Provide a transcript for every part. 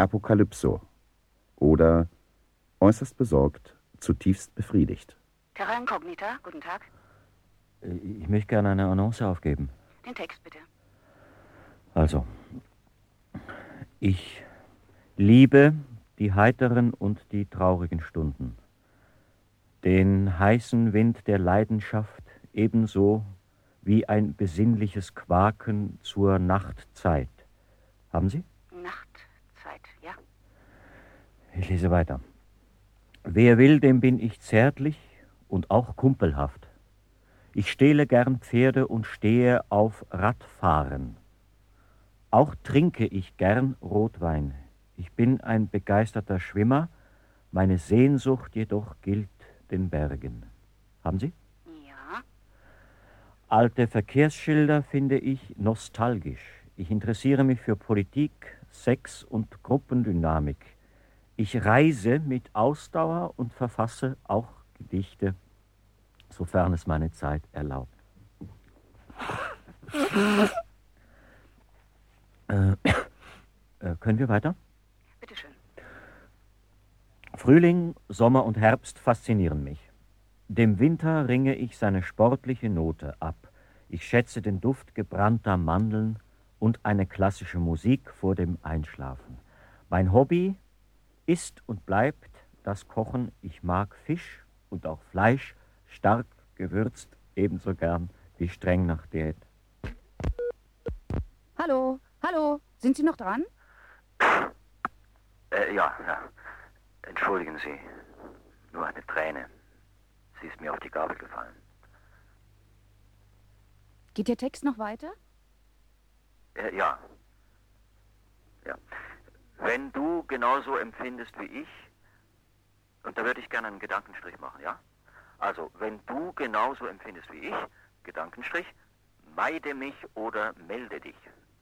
Apokalypso oder äußerst besorgt, zutiefst befriedigt. Terra Incognita, guten Tag. Ich möchte gerne eine Annonce aufgeben. Den Text bitte. Also, ich liebe die heiteren und die traurigen Stunden, den heißen Wind der Leidenschaft ebenso wie ein besinnliches Quaken zur Nachtzeit. Haben Sie? Nachtzeit, ja. Ich lese weiter. Wer will, dem bin ich zärtlich und auch kumpelhaft. Ich stehle gern Pferde und stehe auf Radfahren. Auch trinke ich gern Rotwein. Ich bin ein begeisterter Schwimmer, meine Sehnsucht jedoch gilt den Bergen. Haben Sie? Ja. Alte Verkehrsschilder finde ich nostalgisch. Ich interessiere mich für Politik, Sex und Gruppendynamik. Ich reise mit Ausdauer und verfasse auch Gedichte, sofern es meine Zeit erlaubt. Können wir weiter? Bitte schön. Frühling, Sommer und Herbst faszinieren mich. Dem Winter ringe ich seine sportliche Note ab. Ich schätze den Duft gebrannter Mandeln und eine klassische Musik vor dem Einschlafen. Mein Hobby ist und bleibt das Kochen. Ich mag Fisch und auch Fleisch, stark gewürzt, ebenso gern wie streng nach Diät. Hallo, hallo, sind Sie noch dran? Ja. Entschuldigen Sie. Nur eine Träne. Sie ist mir auf die Gabel gefallen. Geht der Text noch weiter? Ja. Wenn du genauso empfindest wie ich, und da würde ich gerne einen Gedankenstrich machen, ja? Also, wenn du genauso empfindest wie ich, Gedankenstrich, meide mich oder melde dich.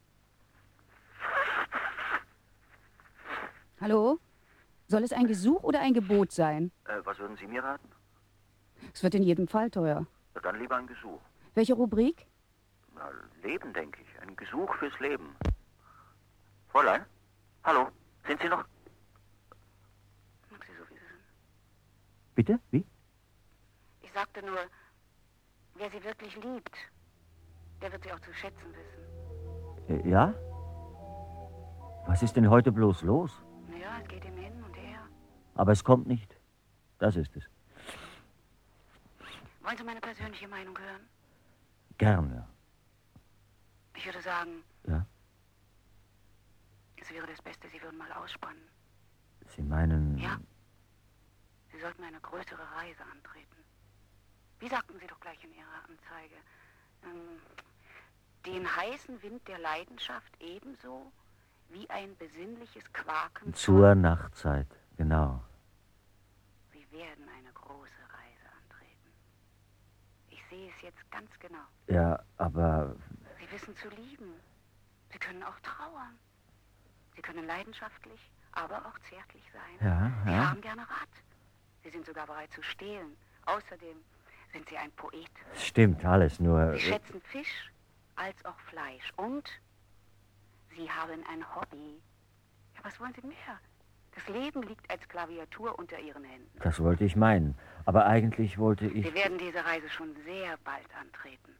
Hallo? Soll es ein Gesuch oder ein Gebot sein? Was würden Sie mir raten? Es wird in jedem Fall teuer. Dann lieber ein Gesuch. Welche Rubrik? Na, Leben, denke ich. Ein Gesuch fürs Leben. Fräulein? Hallo? Sind Sie noch? Mag sie so, wie sie sind. Bitte? Wie? Ich sagte nur, wer sie wirklich liebt, der wird sie auch zu schätzen wissen. Ja? Was ist denn heute bloß los? Ja, es geht ihm hin und her. Aber es kommt nicht. Das ist es. Wollen Sie meine persönliche Meinung hören? Gern, ja. Ich würde sagen, Ja? es wäre das Beste, Sie würden mal ausspannen. Sie meinen... Ja. Sie sollten eine größere Reise antreten. Wie sagten Sie doch gleich in Ihrer Anzeige? Den heißen Wind der Leidenschaft ebenso wie ein besinnliches Quaken Zur Nachtzeit, genau. Sie werden eine große Reise antreten. Ich sehe es jetzt ganz genau. Ja, aber... Sie wissen zu lieben. Sie können auch trauern. Sie können leidenschaftlich, aber auch zärtlich sein. Ja. Sie fahren gerne Rad. Sie sind sogar bereit zu stehlen. Außerdem sind Sie ein Poet. Stimmt, alles, nur... Sie schätzen Fisch als auch Fleisch. Und Sie haben ein Hobby. Ja, was wollen Sie mehr? Das Leben liegt als Klaviatur unter Ihren Händen. Das wollte ich meinen. Aber eigentlich wollte ich... Sie werden diese Reise schon sehr bald antreten.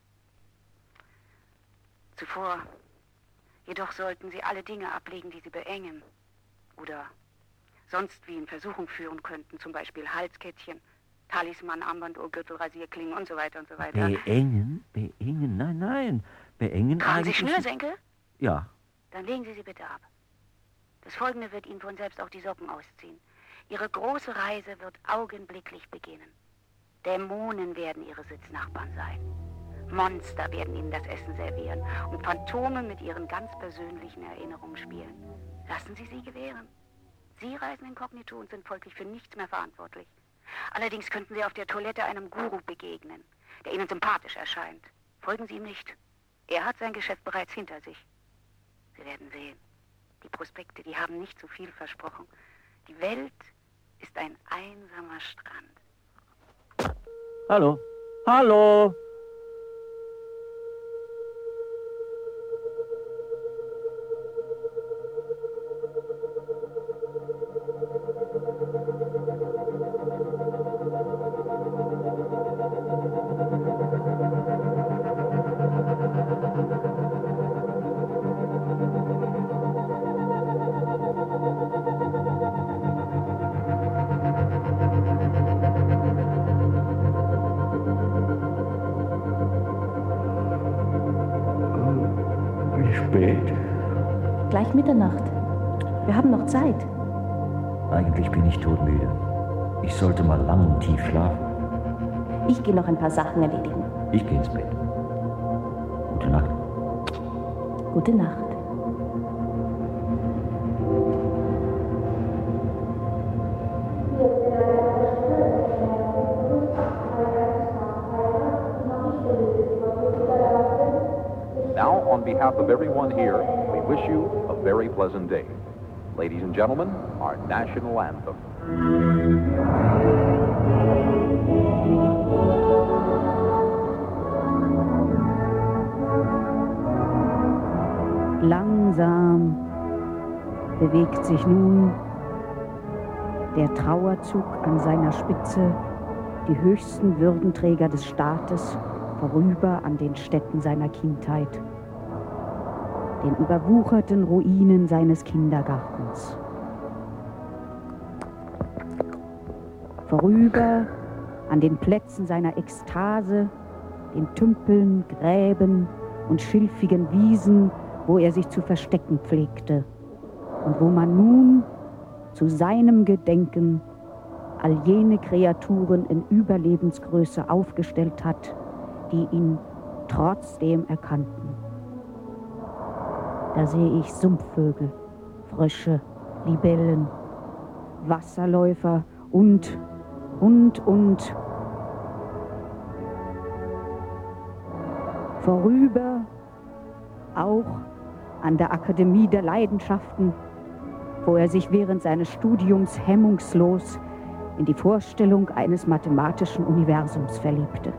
Zuvor jedoch sollten Sie alle Dinge ablegen, die Sie beengen. Oder sonst wie in Versuchung führen könnten. Zum Beispiel Halskettchen, Talisman, Armbanduhr, Gürtel, Rasierklingen und so weiter und so weiter. Beengen? Nein. Beengen Tragen Sie eigentlich... Schnürsenkel? Ja. Dann legen Sie bitte ab. Das Folgende wird Ihnen von selbst auch die Socken ausziehen. Ihre große Reise wird augenblicklich beginnen. Dämonen werden Ihre Sitznachbarn sein. Monster werden Ihnen das Essen servieren und Phantome mit Ihren ganz persönlichen Erinnerungen spielen. Lassen Sie sie gewähren. Sie reisen inkognito und sind folglich für nichts mehr verantwortlich. Allerdings könnten Sie auf der Toilette einem Guru begegnen, der Ihnen sympathisch erscheint. Folgen Sie ihm nicht. Er hat sein Geschäft bereits hinter sich. Sie werden sehen. Die Prospekte, die haben nicht so viel versprochen. Die Welt ist ein einsamer Strand. Hallo? Hallo? spät? Gleich Mitternacht. Wir haben noch Zeit. Eigentlich bin ich todmüde. Ich sollte mal lang und tief schlafen. Ich gehe noch ein paar Sachen erledigen. Ich gehe ins Bett. Gute Nacht. Gute Nacht. Now, on behalf of everyone here, we wish you a very pleasant day. Ladies and gentlemen, our national anthem. Langsam bewegt sich nun der Trauerzug an seiner Spitze, die höchsten Würdenträger des Staates, vorüber an den Städten seiner Kindheit, den überwucherten Ruinen seines Kindergartens. Vorüber an den Plätzen seiner Ekstase, den Tümpeln, Gräben und schilfigen Wiesen, wo er sich zu verstecken pflegte und wo man nun zu seinem Gedenken all jene Kreaturen in Überlebensgröße aufgestellt hat, die ihn trotzdem erkannten. Da sehe ich Sumpfvögel, Frösche, Libellen, Wasserläufer und. Vorüber auch an der Akademie der Leidenschaften, wo er sich während seines Studiums hemmungslos in die Vorstellung eines mathematischen Universums verliebte.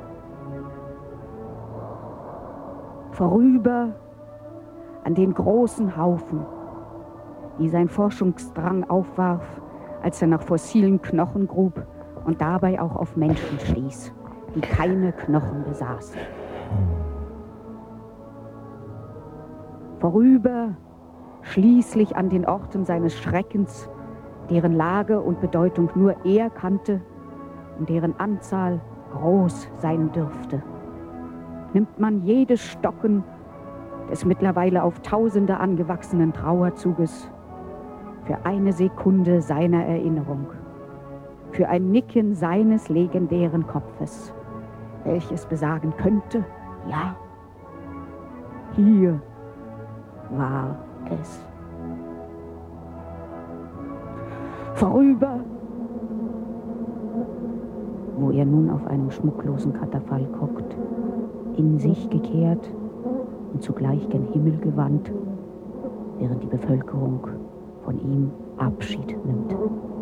Vorüber an den großen Haufen, die sein Forschungsdrang aufwarf, als er nach fossilen Knochen grub und dabei auch auf Menschen stieß, die keine Knochen besaßen. Vorüber schließlich an den Orten seines Schreckens, deren Lage und Bedeutung nur er kannte und deren Anzahl groß sein dürfte. Nimmt man jedes Stocken des mittlerweile auf Tausende angewachsenen Trauerzuges für eine Sekunde seiner Erinnerung, für ein Nicken seines legendären Kopfes, welches besagen könnte, ja, hier war es. Vorüber, wo er nun auf einem schmucklosen Katafalk hockt, in sich gekehrt und zugleich gen Himmel gewandt, während die Bevölkerung von ihm Abschied nimmt.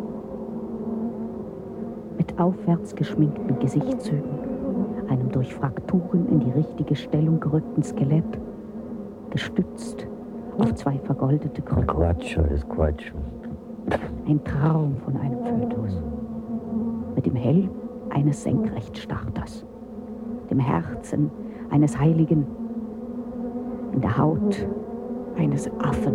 Mit aufwärts geschminkten Gesichtszügen, einem durch Frakturen in die richtige Stellung gerückten Skelett, gestützt auf zwei vergoldete Krücken. Quatsch, alles Quatsch. Ein Traum von einem Fötus. Mit dem Helm eines Senkrechtstarters, dem Herzen eines Heiligen, in der Haut eines Affen.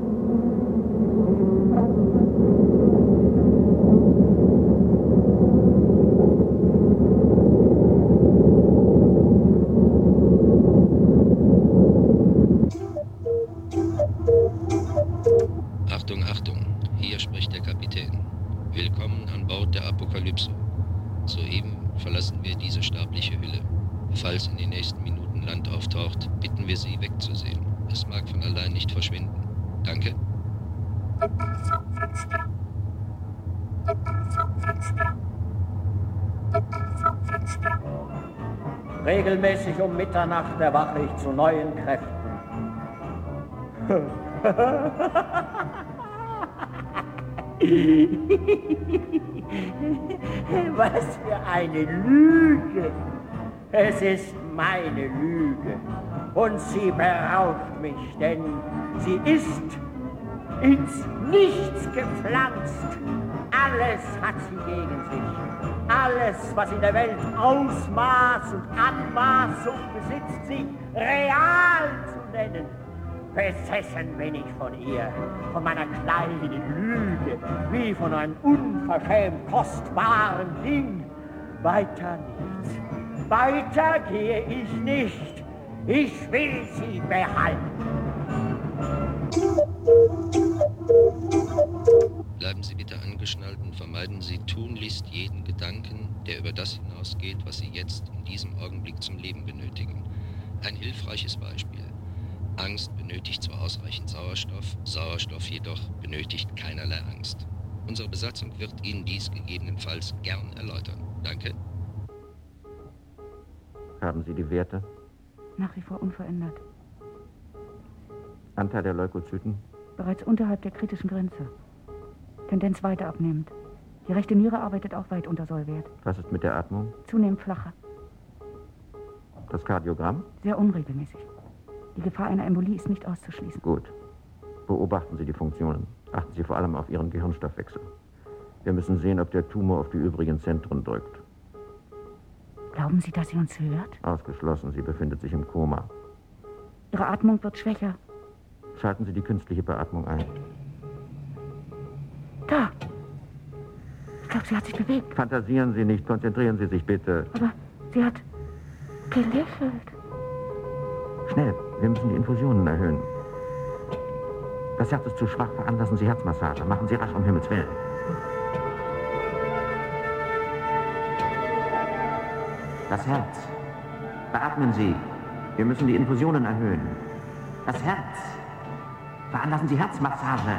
Achtung, Achtung, hier spricht der Kapitän. Willkommen an Bord der Apokalypse. Soeben verlassen wir diese sterbliche Hülle. Falls in den nächsten Minuten Land auftaucht, bitten wir Sie wegzusehen. Es mag von allein nicht verschwinden. Danke. Regelmäßig um Mitternacht erwache ich zu neuen Kräften. Was für eine Lüge! Es ist meine Lüge und sie beraubt mich, denn sie ist ins Nichts gepflanzt. Alles hat sie gegen sich. Alles, was in der Welt Ausmaß und Anmaßung besitzt, sie real zu nennen. Besessen bin ich von ihr, von meiner kleinen Lüge, wie von einem unverschämt kostbaren Ding. Weiter nichts. Weiter gehe ich nicht. Ich will sie behalten. angeschnallt und vermeiden Sie tunlichst jeden Gedanken, der über das hinausgeht, was Sie jetzt in diesem Augenblick zum Leben benötigen. Ein hilfreiches Beispiel. Angst benötigt zwar ausreichend Sauerstoff, Sauerstoff jedoch benötigt keinerlei Angst. Unsere Besatzung wird Ihnen dies gegebenenfalls gern erläutern. Danke. Haben Sie die Werte? Nach wie vor unverändert. Anteil der Leukozyten? Bereits unterhalb der kritischen Grenze. Tendenz weiter abnehmend. Die rechte Niere arbeitet auch weit unter Sollwert. Was ist mit der Atmung? Zunehmend flacher. Das Kardiogramm? Sehr unregelmäßig. Die Gefahr einer Embolie ist nicht auszuschließen. Gut. Beobachten Sie die Funktionen. Achten Sie vor allem auf Ihren Gehirnstoffwechsel. Wir müssen sehen, ob der Tumor auf die übrigen Zentren drückt. Glauben Sie, dass sie uns hört? Ausgeschlossen. Sie befindet sich im Koma. Ihre Atmung wird schwächer. Schalten Sie die künstliche Beatmung ein. Da! Ich glaube, sie hat sich bewegt. Fantasieren Sie nicht. Konzentrieren Sie sich bitte. Aber sie hat gelächelt. Schnell. Wir müssen die Infusionen erhöhen. Das Herz ist zu schwach. Veranlassen Sie Herzmassage. Machen Sie rasch, um Himmels Willen. Das Herz. Beatmen Sie. Wir müssen die Infusionen erhöhen. Das Herz. Veranlassen Sie Herzmassage.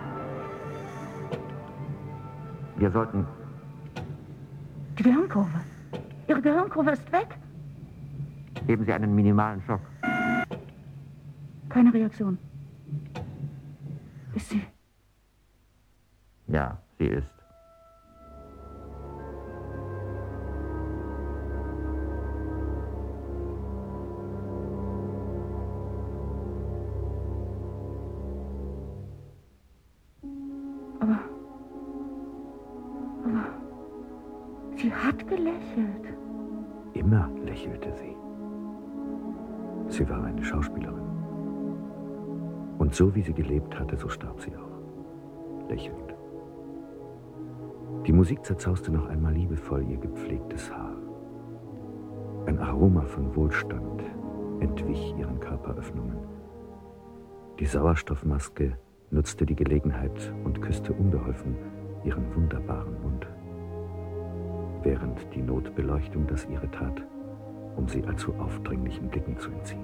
Wir sollten... Die Gehirnkurve. Ihre Gehirnkurve ist weg. Geben Sie einen minimalen Schock. Keine Reaktion. Ist sie? Ja, sie ist. Aber sie hat gelächelt. Immer lächelte sie. Sie war eine Schauspielerin. Und so wie sie gelebt hatte, so starb sie auch. Lächelnd. Die Musik zerzauste noch einmal liebevoll ihr gepflegtes Haar. Ein Aroma von Wohlstand entwich ihren Körperöffnungen. Die Sauerstoffmaske nutzte die Gelegenheit und küsste unbeholfen ihren wunderbaren Mund. Während die Notbeleuchtung das ihre tat, um sie allzu aufdringlichen Blicken zu entziehen.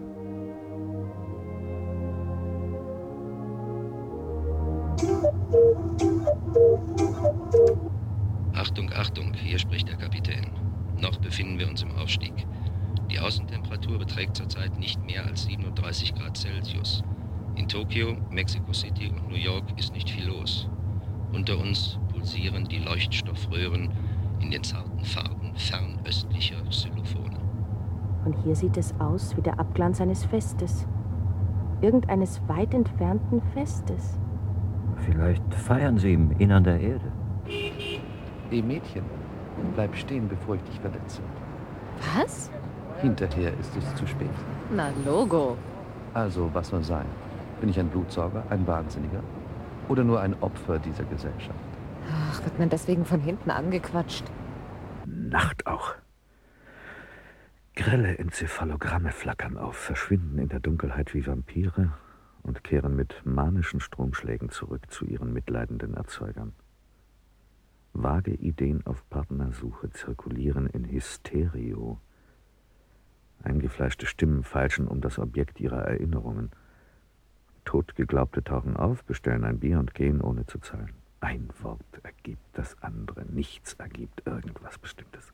Achtung, Achtung, hier spricht der Kapitän. Noch befinden wir uns im Aufstieg. Die Außentemperatur beträgt zurzeit nicht mehr als 37 Grad Celsius. In Tokio, Mexico City und New York ist nicht viel los. Unter uns pulsieren die Leuchtstoffröhren in den zarten Farben fernöstlicher Xylophone. Und hier sieht es aus wie der Abglanz eines Festes. Irgendeines weit entfernten Festes. Vielleicht feiern Sie im Innern der Erde. Hey Mädchen, bleib stehen, bevor ich dich verletze. Was? Hinterher ist es zu spät. Na, Logo. Also, was soll sein? Bin ich ein Blutsauger, ein Wahnsinniger? Oder nur ein Opfer dieser Gesellschaft? Ach, wird man deswegen von hinten angequatscht? Nacht auch. Grelle Enzephalogramme flackern auf, verschwinden in der Dunkelheit wie Vampire und kehren mit manischen Stromschlägen zurück zu ihren mitleidenden Erzeugern. Vage Ideen auf Partnersuche zirkulieren in Hysterio. Eingefleischte Stimmen feilschen um das Objekt ihrer Erinnerungen. Totgeglaubte tauchen auf, bestellen ein Bier und gehen, ohne zu zahlen. Ein Wort ergibt das andere, nichts ergibt irgendwas Bestimmtes.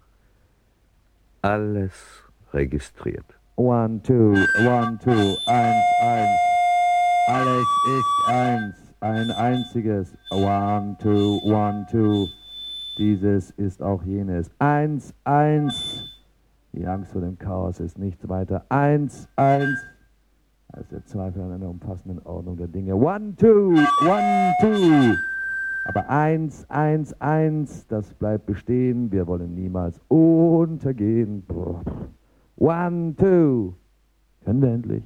Alles registriert. 1, 2, 1, 2, 1, 1. Alles ist 1, ein einziges. 1, 2, 1, 2. Dieses ist auch jenes. 1, 1. Die Angst vor dem Chaos ist nichts weiter. 1, 1. Das ist der Zweifel an einer umfassenden Ordnung der Dinge. 1, 2, 1, 2. Aber 1, 1, 1, das bleibt bestehen. Wir wollen niemals untergehen. 1, 2. Können wir endlich?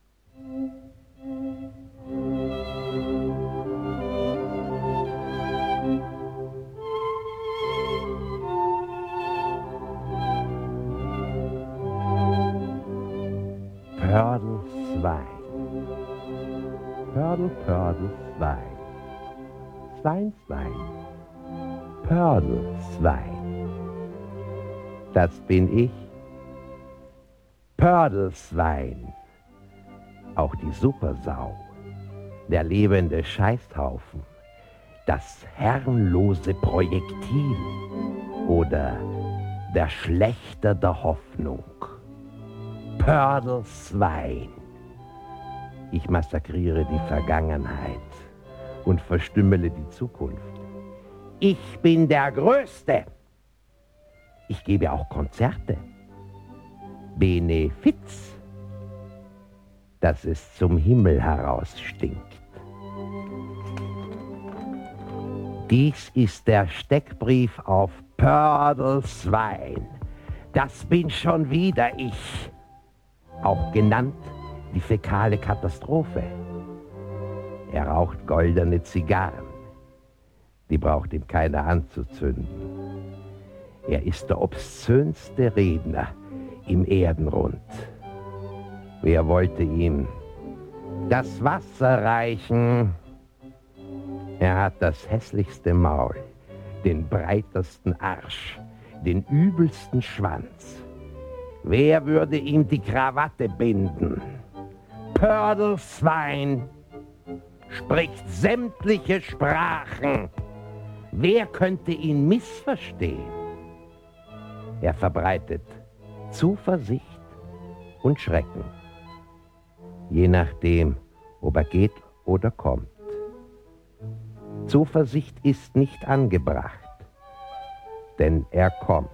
Pördel 2. Pördel, Pördel 2. Stein, Stein. Pördelswein. Das bin ich. Pördelswein. Auch die Supersau. Der lebende Scheißhaufen. Das herrenlose Projektil. Oder der Schlächter der Hoffnung. Pördelswein. Ich massakriere die Vergangenheit und verstümmele die Zukunft. Ich bin der Größte. Ich gebe auch Konzerte. Benefiz. Dass es zum Himmel heraus stinkt. Dies ist der Steckbrief auf Pördelswein. Das bin schon wieder ich. Auch genannt die fäkale Katastrophe. Er raucht goldene Zigarren. Die braucht ihm keiner anzuzünden. Er ist der obszönste Redner im Erdenrund. Wer wollte ihm das Wasser reichen? Er hat das hässlichste Maul, den breitesten Arsch, den übelsten Schwanz. Wer würde ihm die Krawatte binden? Pördelswein spricht sämtliche Sprachen. Wer könnte ihn missverstehen? Er verbreitet Zuversicht und Schrecken, je nachdem, ob er geht oder kommt. Zuversicht ist nicht angebracht, denn er kommt.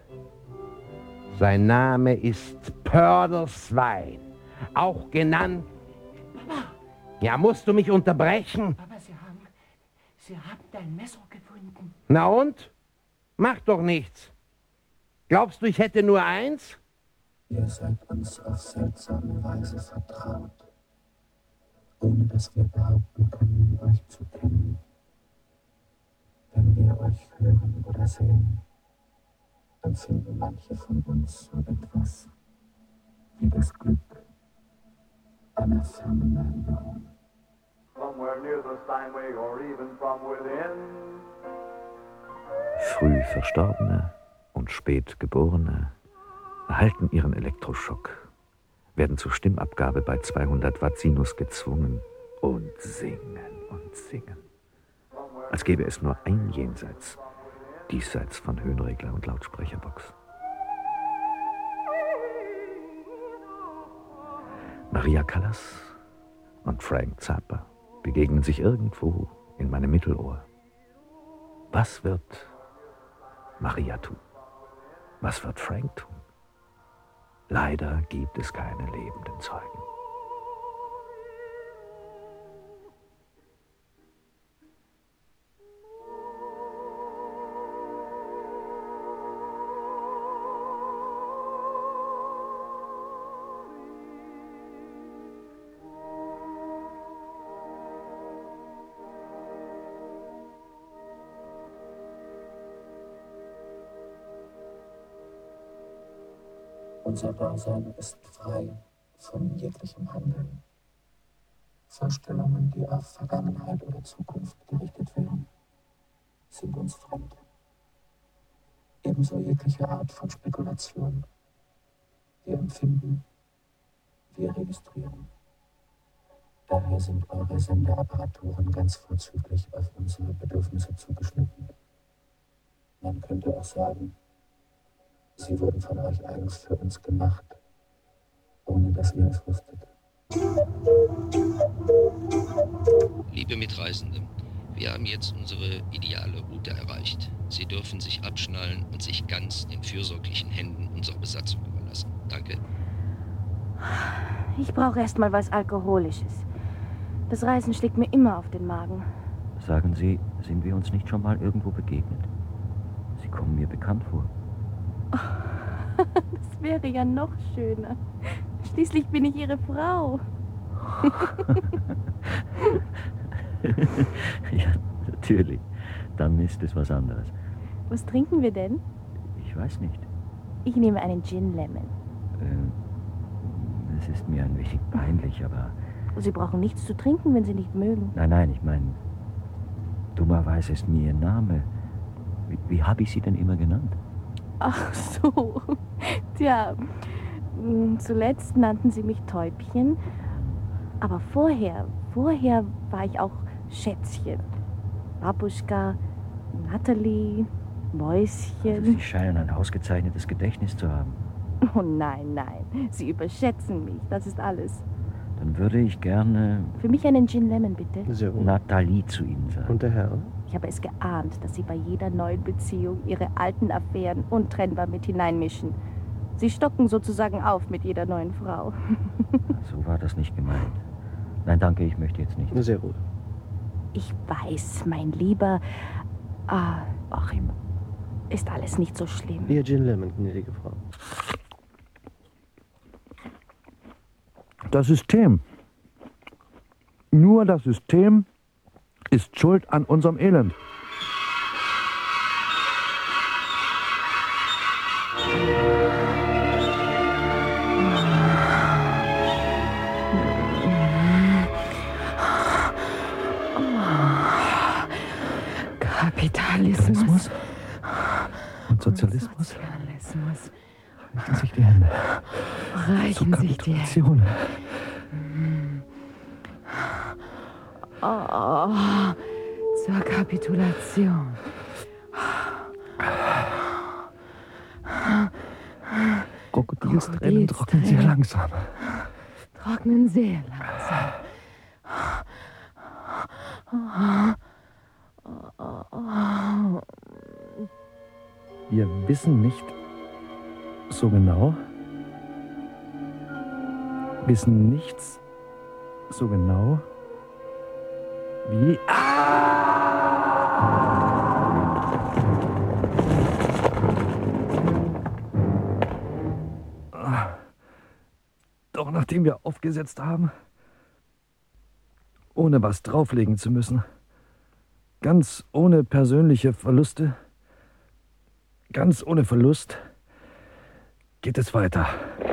Sein Name ist Pördelswein, auch genannt... Papa! Ja, musst du mich unterbrechen? Papa, Sie haben dein Messer gefunden. Na und? Mach doch nichts. Glaubst du, ich hätte nur eins? Ihr seid uns auf seltsame Weise vertraut, ohne dass wir behaupten können, euch zu kennen. Wenn wir euch hören oder sehen, empfinden manche von uns so etwas wie das Glück einer fernen Erinnerung. Früh Verstorbene und spät Geborene erhalten ihren Elektroschock, werden zur Stimmabgabe bei 200 Watt Sinus gezwungen und singen und singen. Als gäbe es nur ein Jenseits, diesseits von Höhenregler und Lautsprecherbox. Maria Callas und Frank Zappa begegnen sich irgendwo in meinem Mittelohr. Was wird Maria tun? Was wird Frank tun? Leider gibt es keine lebenden Zeugen. Unser Dasein ist frei von jeglichem Handeln. Vorstellungen, die auf Vergangenheit oder Zukunft gerichtet wären, sind uns fremd. Ebenso jegliche Art von Spekulation. Wir empfinden, wir registrieren. Daher sind eure Sendeapparaturen ganz vorzüglich auf unsere Bedürfnisse zugeschnitten. Man könnte auch sagen, sie wurden von euch eigens für uns gemacht, ohne dass ihr es wusstet. Liebe Mitreisende, wir haben jetzt unsere ideale Route erreicht. Sie dürfen sich abschnallen und sich ganz den fürsorglichen Händen unserer Besatzung überlassen. Danke. Ich brauche erst mal was Alkoholisches. Das Reisen schlägt mir immer auf den Magen. Sagen Sie, sind wir uns nicht schon mal irgendwo begegnet? Sie kommen mir bekannt vor. Das wäre ja noch schöner. Schließlich bin ich Ihre Frau. Ja, natürlich. Dann ist es was anderes. Was trinken wir denn? Ich weiß nicht. Ich nehme einen Gin Lemon. Es ist mir ein wenig peinlich, aber... Sie brauchen nichts zu trinken, wenn Sie nicht mögen. Nein, ich meine... Dummerweise ist mir Ihr Name Wie habe ich Sie denn immer genannt? Ach so. Tja, zuletzt nannten Sie mich Täubchen. Aber vorher war ich auch Schätzchen. Babuschka, Natalie, Mäuschen. Sie scheinen ein ausgezeichnetes Gedächtnis zu haben. Oh nein, Sie überschätzen mich. Das ist alles. Dann würde ich gerne... Für mich einen Gin Lemon, bitte. So. Nathalie zu Ihnen sagen. Und der Herr? Ich habe es geahnt, dass Sie bei jeder neuen Beziehung Ihre alten Affären untrennbar mit hineinmischen. Sie stocken sozusagen auf mit jeder neuen Frau. So war das nicht gemeint. Nein, danke, ich möchte jetzt nicht. Sehr gut. Ich weiß, mein Lieber... Achim. Ist alles nicht so schlimm. Ihr Gin Lemon, gnädige Frau. Das System. Nur das System ist schuld an unserem Elend. Kapitalismus und Sozialismus. Reichen sich die Hände. Reichen sich die Hände. Zur Kapitulation. Krokodilstränen trocknen sehr langsam. Trocknen sehr langsam. Wir wissen nicht so genau, wissen nichts so genau wie... Doch nachdem wir aufgesetzt haben, ohne was drauflegen zu müssen, ganz ohne persönliche Verluste, ganz ohne Verlust, geht es weiter.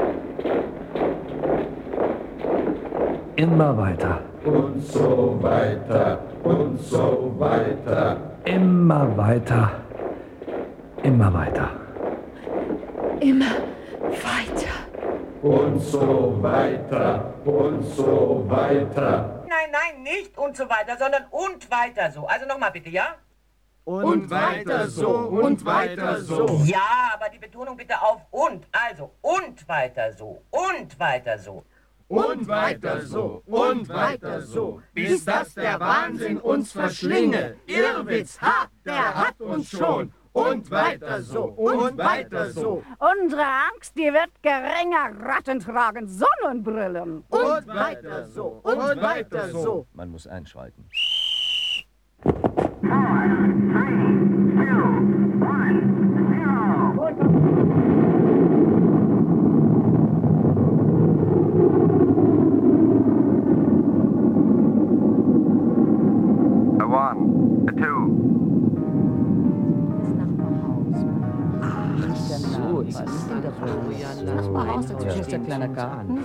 Immer weiter. Und so weiter, und so weiter. Immer weiter. Immer weiter. Immer weiter. Und so weiter, und so weiter. Nein, nicht und so weiter, sondern und weiter so. Also nochmal bitte, ja? Und weiter so, und weiter so. Ja, aber die Betonung bitte auf und. Also, und weiter so, und weiter so. Und weiter so, und weiter so, bis dass der Wahnsinn uns verschlinge. Irrwitz, ha, der hat uns schon. Und weiter so, und weiter so. Unsere Angst, die wird geringer. Ratten tragen Sonnenbrillen. Und weiter so, und weiter so. Man muss einschreiten. 4, 3, 2, 1, 0. Dazwischen ist der kleine Garten.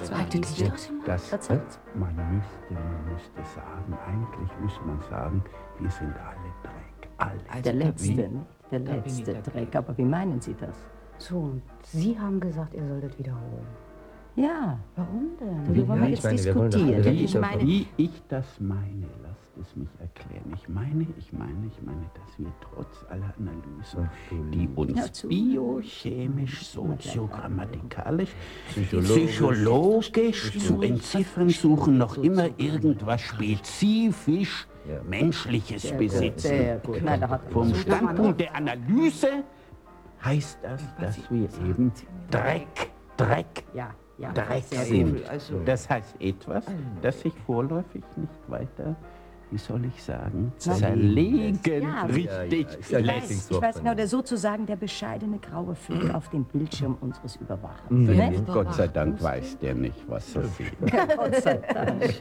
Man müsste sagen, eigentlich müsste man sagen, wir sind alle Dreck. Alle. Der letzte Dreck. Aber wie meinen Sie das? So, und Sie haben gesagt, ihr solltet wiederholen. Ja. Warum denn? Darüber wollen wir jetzt diskutieren. Wie ich das meine, lasst es mich erklären. Ich meine, dass wir trotz aller Analysen, die uns biochemisch, soziogrammatikalisch, psychologisch zu entziffern suchen, noch immer irgendwas spezifisch Menschliches besitzen. Sehr gut. Vom Standpunkt der Analyse heißt das, dass wir eben Dreck sind. Das heißt etwas, das sich vorläufig nicht weiter, wie soll ich sagen, zerlegen richtig lässt. Ich weiß genau, der sozusagen der bescheidene graue Fleck auf dem Bildschirm unseres Überwachers. Gott sei Dank weiß der nicht, was er sieht. Gott sei Dank.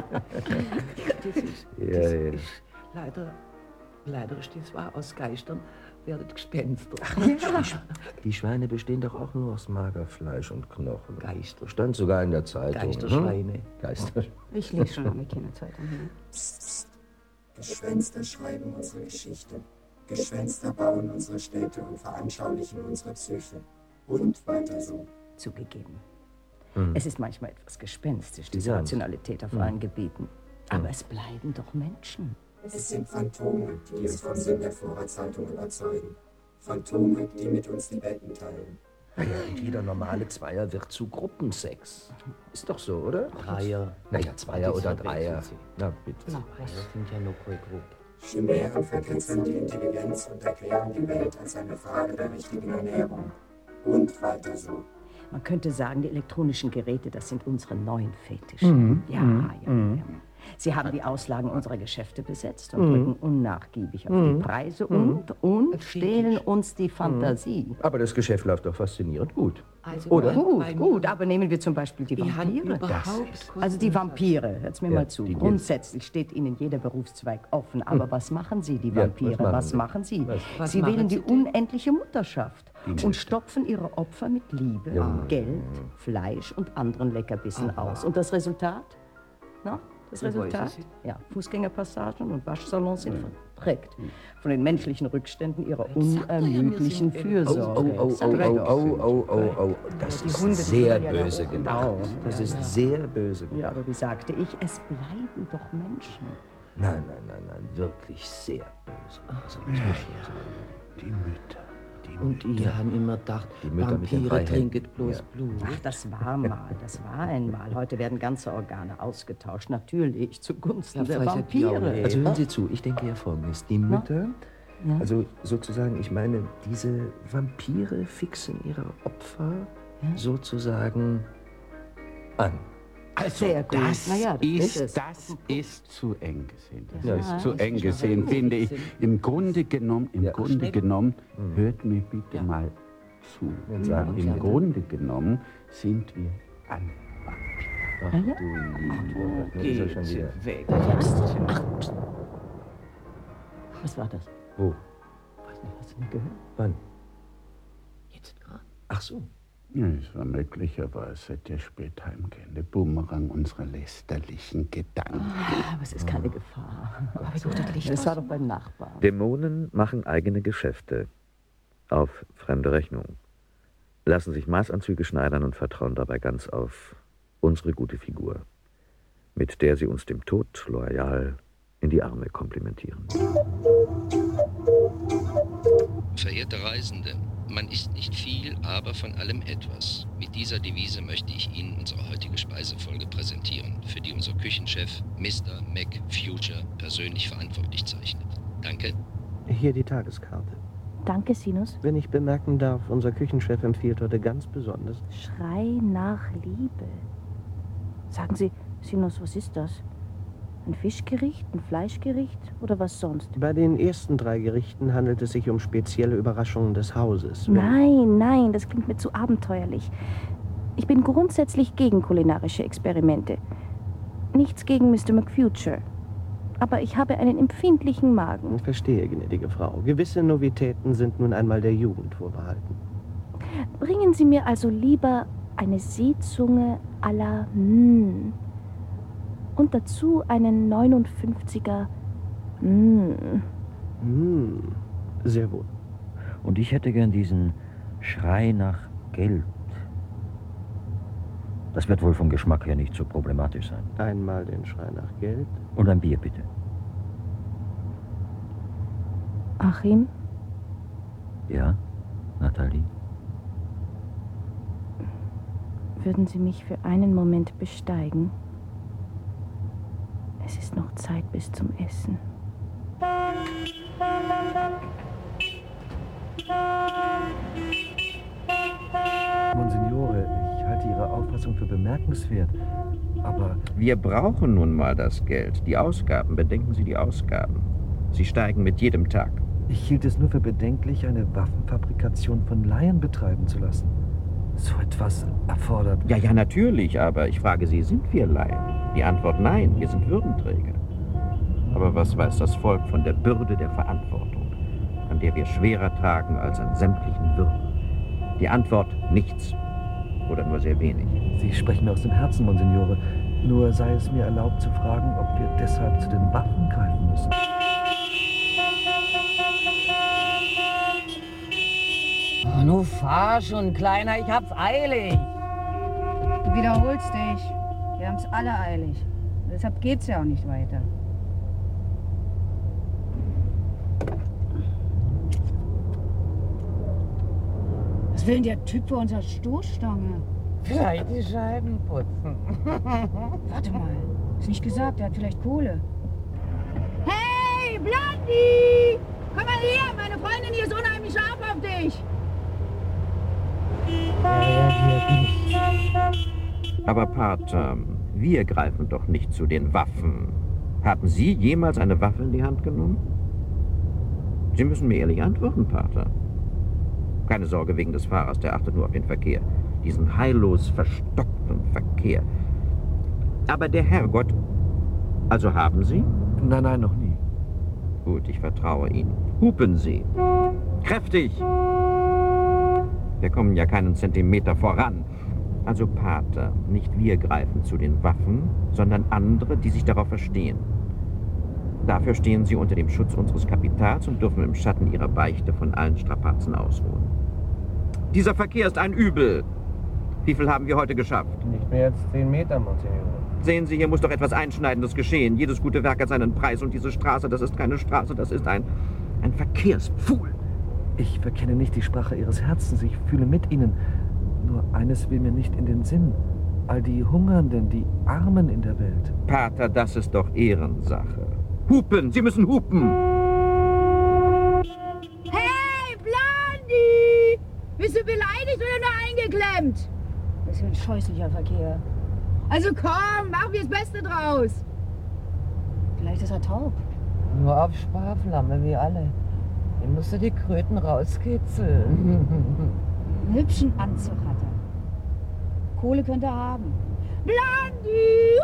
Leider ist das wahr, aus Geistern werdet Gespenster. Die Schweine bestehen doch auch nur aus Magerfleisch und Knochen. Geister. Stand sogar in der Zeitung. Geisterschweine. Ich lese schon lange keine Zeitung mehr. Gespenster schreiben unsere Geschichte. Gespenster bauen unsere Städte und veranschaulichen unsere Psyche. Und weiter so. Zugegeben. Es ist manchmal etwas gespenstisch, diese Rationalität auf allen Gebieten. Aber es bleiben doch Menschen. Es sind Phantome, die uns vom Sinn der Vorratshaltung überzeugen. Phantome, die mit uns die Betten teilen. Naja, und jeder normale Zweier wird zu Gruppensex. Ist doch so, oder? Dreier. Naja, Zweier oder Dreier. Na, bitte. Das sind ja nur Gruppen. Chimären verkitzeln die Intelligenz und erklären die Welt als eine Frage der richtigen Ernährung. Und weiter so. Man könnte sagen, die elektronischen Geräte, das sind unsere neuen Fetische. Ja. Sie haben die Auslagen unserer Geschäfte besetzt und drücken unnachgiebig auf die Preise und stehlen uns die Fantasie. Aber das Geschäft läuft doch faszinierend gut. Also oder? Gut, aber nehmen wir zum Beispiel die Vampire. Also die Vampire, hört's mir mal zu. Grundsätzlich steht ihnen jeder Berufszweig offen. Aber was machen sie, die Vampire? Was machen sie? Sie wählen die unendliche Mutterschaft und stopfen ihre Opfer mit Liebe, Geld, Fleisch und anderen Leckerbissen aus. Und das Resultat? Na? Das Resultat? Ja, Fußgängerpassagen und Waschsalons sind verdreckt von den menschlichen Rückständen ihrer unermüdlichen Fürsorge. Das ist sehr böse gemacht. Das ist sehr böse gemacht. Ja, aber wie sagte ich, es bleiben doch Menschen. Nein, wirklich sehr böse. Also, die Mütter. Und die haben immer gedacht, Vampire trinken bloß Blut. Ach, das war einmal. Heute werden ganze Organe ausgetauscht, natürlich zugunsten der Vampire. Also hören Sie zu, ich denke ja Folgendes. Die Mütter, also sozusagen, ich meine, diese Vampire fixen ihre Opfer sozusagen an. Also das ist zu eng gesehen. Das ist zu eng gesehen, finde ich. Im Grunde genommen, hört mir bitte mal zu. Im Grunde genommen sind wir alle Vampire. Ach du Liebe, ist er schon wieder weg. Was war das? Wo? Weiß nicht, hast du nicht gehört? Wann? Jetzt gerade. Ach so. Ja, es war möglicherweise der spät heimgehende Bumerang unserer lästerlichen Gedanken. Aber es ist keine Gefahr. Es war doch beim Nachbarn. Dämonen machen eigene Geschäfte auf fremde Rechnung, lassen sich Maßanzüge schneidern und vertrauen dabei ganz auf unsere gute Figur, mit der sie uns dem Tod loyal in die Arme komplimentieren. Verehrte Reisende, man isst nicht viel, aber von allem etwas. Mit dieser Devise möchte ich Ihnen unsere heutige Speisefolge präsentieren, für die unser Küchenchef Mr. McFuture persönlich verantwortlich zeichnet. Danke. Hier die Tageskarte. Danke, Sinus. Wenn ich bemerken darf, unser Küchenchef empfiehlt heute ganz besonders. Schrei nach Liebe. Sagen Sie, Sinus, was ist das? Ein Fischgericht, ein Fleischgericht oder was sonst? Bei den ersten 3 Gerichten handelt es sich um spezielle Überraschungen des Hauses. Nein, das klingt mir zu abenteuerlich. Ich bin grundsätzlich gegen kulinarische Experimente. Nichts gegen Mr. McFuture. Aber ich habe einen empfindlichen Magen. Ich verstehe, gnädige Frau. Gewisse Novitäten sind nun einmal der Jugend vorbehalten. Bringen Sie mir also lieber eine Seezunge à la und dazu einen 59er. Sehr wohl. Und ich hätte gern diesen Schrei nach Geld. Das wird wohl vom Geschmack her nicht so problematisch sein. Einmal den Schrei nach Geld. Und ein Bier, bitte. Achim? Ja, Nathalie? Würden Sie mich für einen Moment besteigen? Es ist noch Zeit bis zum Essen. Monsignore, ich halte Ihre Auffassung für bemerkenswert, aber... Wir brauchen nun mal das Geld. Die Ausgaben, bedenken Sie die Ausgaben. Sie steigen mit jedem Tag. Ich hielt es nur für bedenklich, eine Waffenfabrikation von Laien betreiben zu lassen. So etwas erfordert... Ja, natürlich, aber ich frage Sie, sind wir Laien? Die Antwort nein, wir sind Würdenträger. Aber was weiß das Volk von der Bürde der Verantwortung, an der wir schwerer tragen als an sämtlichen Würden? Die Antwort nichts oder nur sehr wenig. Sie sprechen mir aus dem Herzen, Monsignore. Nur sei es mir erlaubt zu fragen, ob wir deshalb zu den Waffen greifen müssen. nun fahr schon, Kleiner, ich hab's eilig. Du wiederholst dich. Wir haben's alle eilig. Deshalb geht's ja auch nicht weiter. Was will denn der Typ für unsere Stoßstange? Vielleicht die Scheiben putzen. Warte mal, ist nicht gesagt, er hat vielleicht Kohle. Hey, Blondie! Komm mal her, meine Freundin hier ist unheimlich scharf auf dich. Aber Pater, wir greifen doch nicht zu den Waffen. Haben Sie jemals eine Waffe in die Hand genommen? Sie müssen mir ehrlich antworten, Pater. Keine Sorge wegen des Fahrers, der achtet nur auf den Verkehr. Diesen heillos verstockten Verkehr. Aber der Herrgott... Also haben Sie? Nein, noch nie. Gut, ich vertraue Ihnen. Hupen Sie. Kräftig! Wir kommen ja keinen Zentimeter voran. Also Pater, nicht wir greifen zu den Waffen, sondern andere, die sich darauf verstehen. Dafür stehen Sie unter dem Schutz unseres Kapitals und dürfen im Schatten Ihrer Beichte von allen Strapazen ausruhen. Dieser Verkehr ist ein Übel. Wie viel haben wir heute geschafft? Nicht mehr als 10 Meter, Monsignore. Sehen Sie, hier muss doch etwas Einschneidendes geschehen. Jedes gute Werk hat seinen Preis und diese Straße, das ist keine Straße, das ist ein Verkehrspfuhl. Ich verkenne nicht die Sprache Ihres Herzens, ich fühle mit Ihnen. Nur eines will mir nicht in den Sinn. All die Hungernden, die Armen in der Welt. Pater, das ist doch Ehrensache. Hupen! Sie müssen hupen! Hey, Blondie! Bist du beleidigt oder nur eingeklemmt? Das ist ein scheußlicher Verkehr. Also komm, machen wir das Beste draus. Vielleicht ist er taub. Nur auf Sparflamme, wie alle. Den musst du die Kröten rauskitzeln. Einen hübschen Anzug hat er. Kohle könnte er haben. Blondie!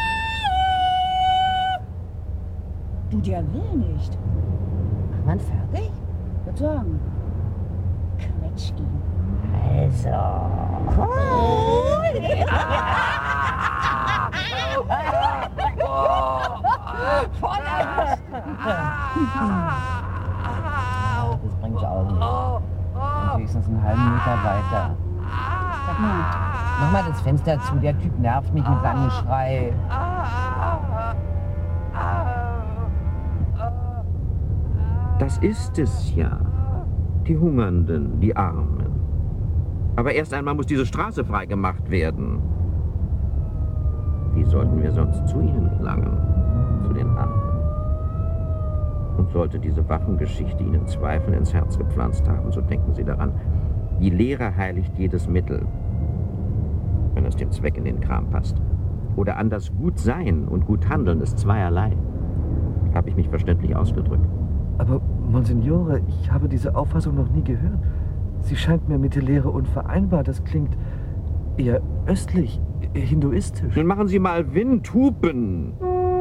Du, der will nicht. Ach, man fertig? Ich würde sagen. Quetsch ihn. Also. Das bringt auch nicht. Dann höchstens einen halben Meter weiter. Sag mal. Mach mal das Fenster zu, der Typ nervt mich mit seinem Schrei. Das ist es ja. Die Hungernden, die Armen. Aber erst einmal muss diese Straße freigemacht werden. Wie sollten wir sonst zu ihnen gelangen? Zu den Armen. Und sollte diese Waffengeschichte Ihnen Zweifel ins Herz gepflanzt haben, so denken Sie daran. Die Lehre heiligt jedes Mittel, wenn es dem Zweck in den Kram passt. Oder anders, gut sein und gut handeln ist zweierlei. Habe ich mich verständlich ausgedrückt? Aber, Monsignore, ich habe diese Auffassung noch nie gehört. Sie scheint mir mit der Lehre unvereinbar. Das klingt eher östlich, hinduistisch. Nun machen Sie mal Wind, hupen!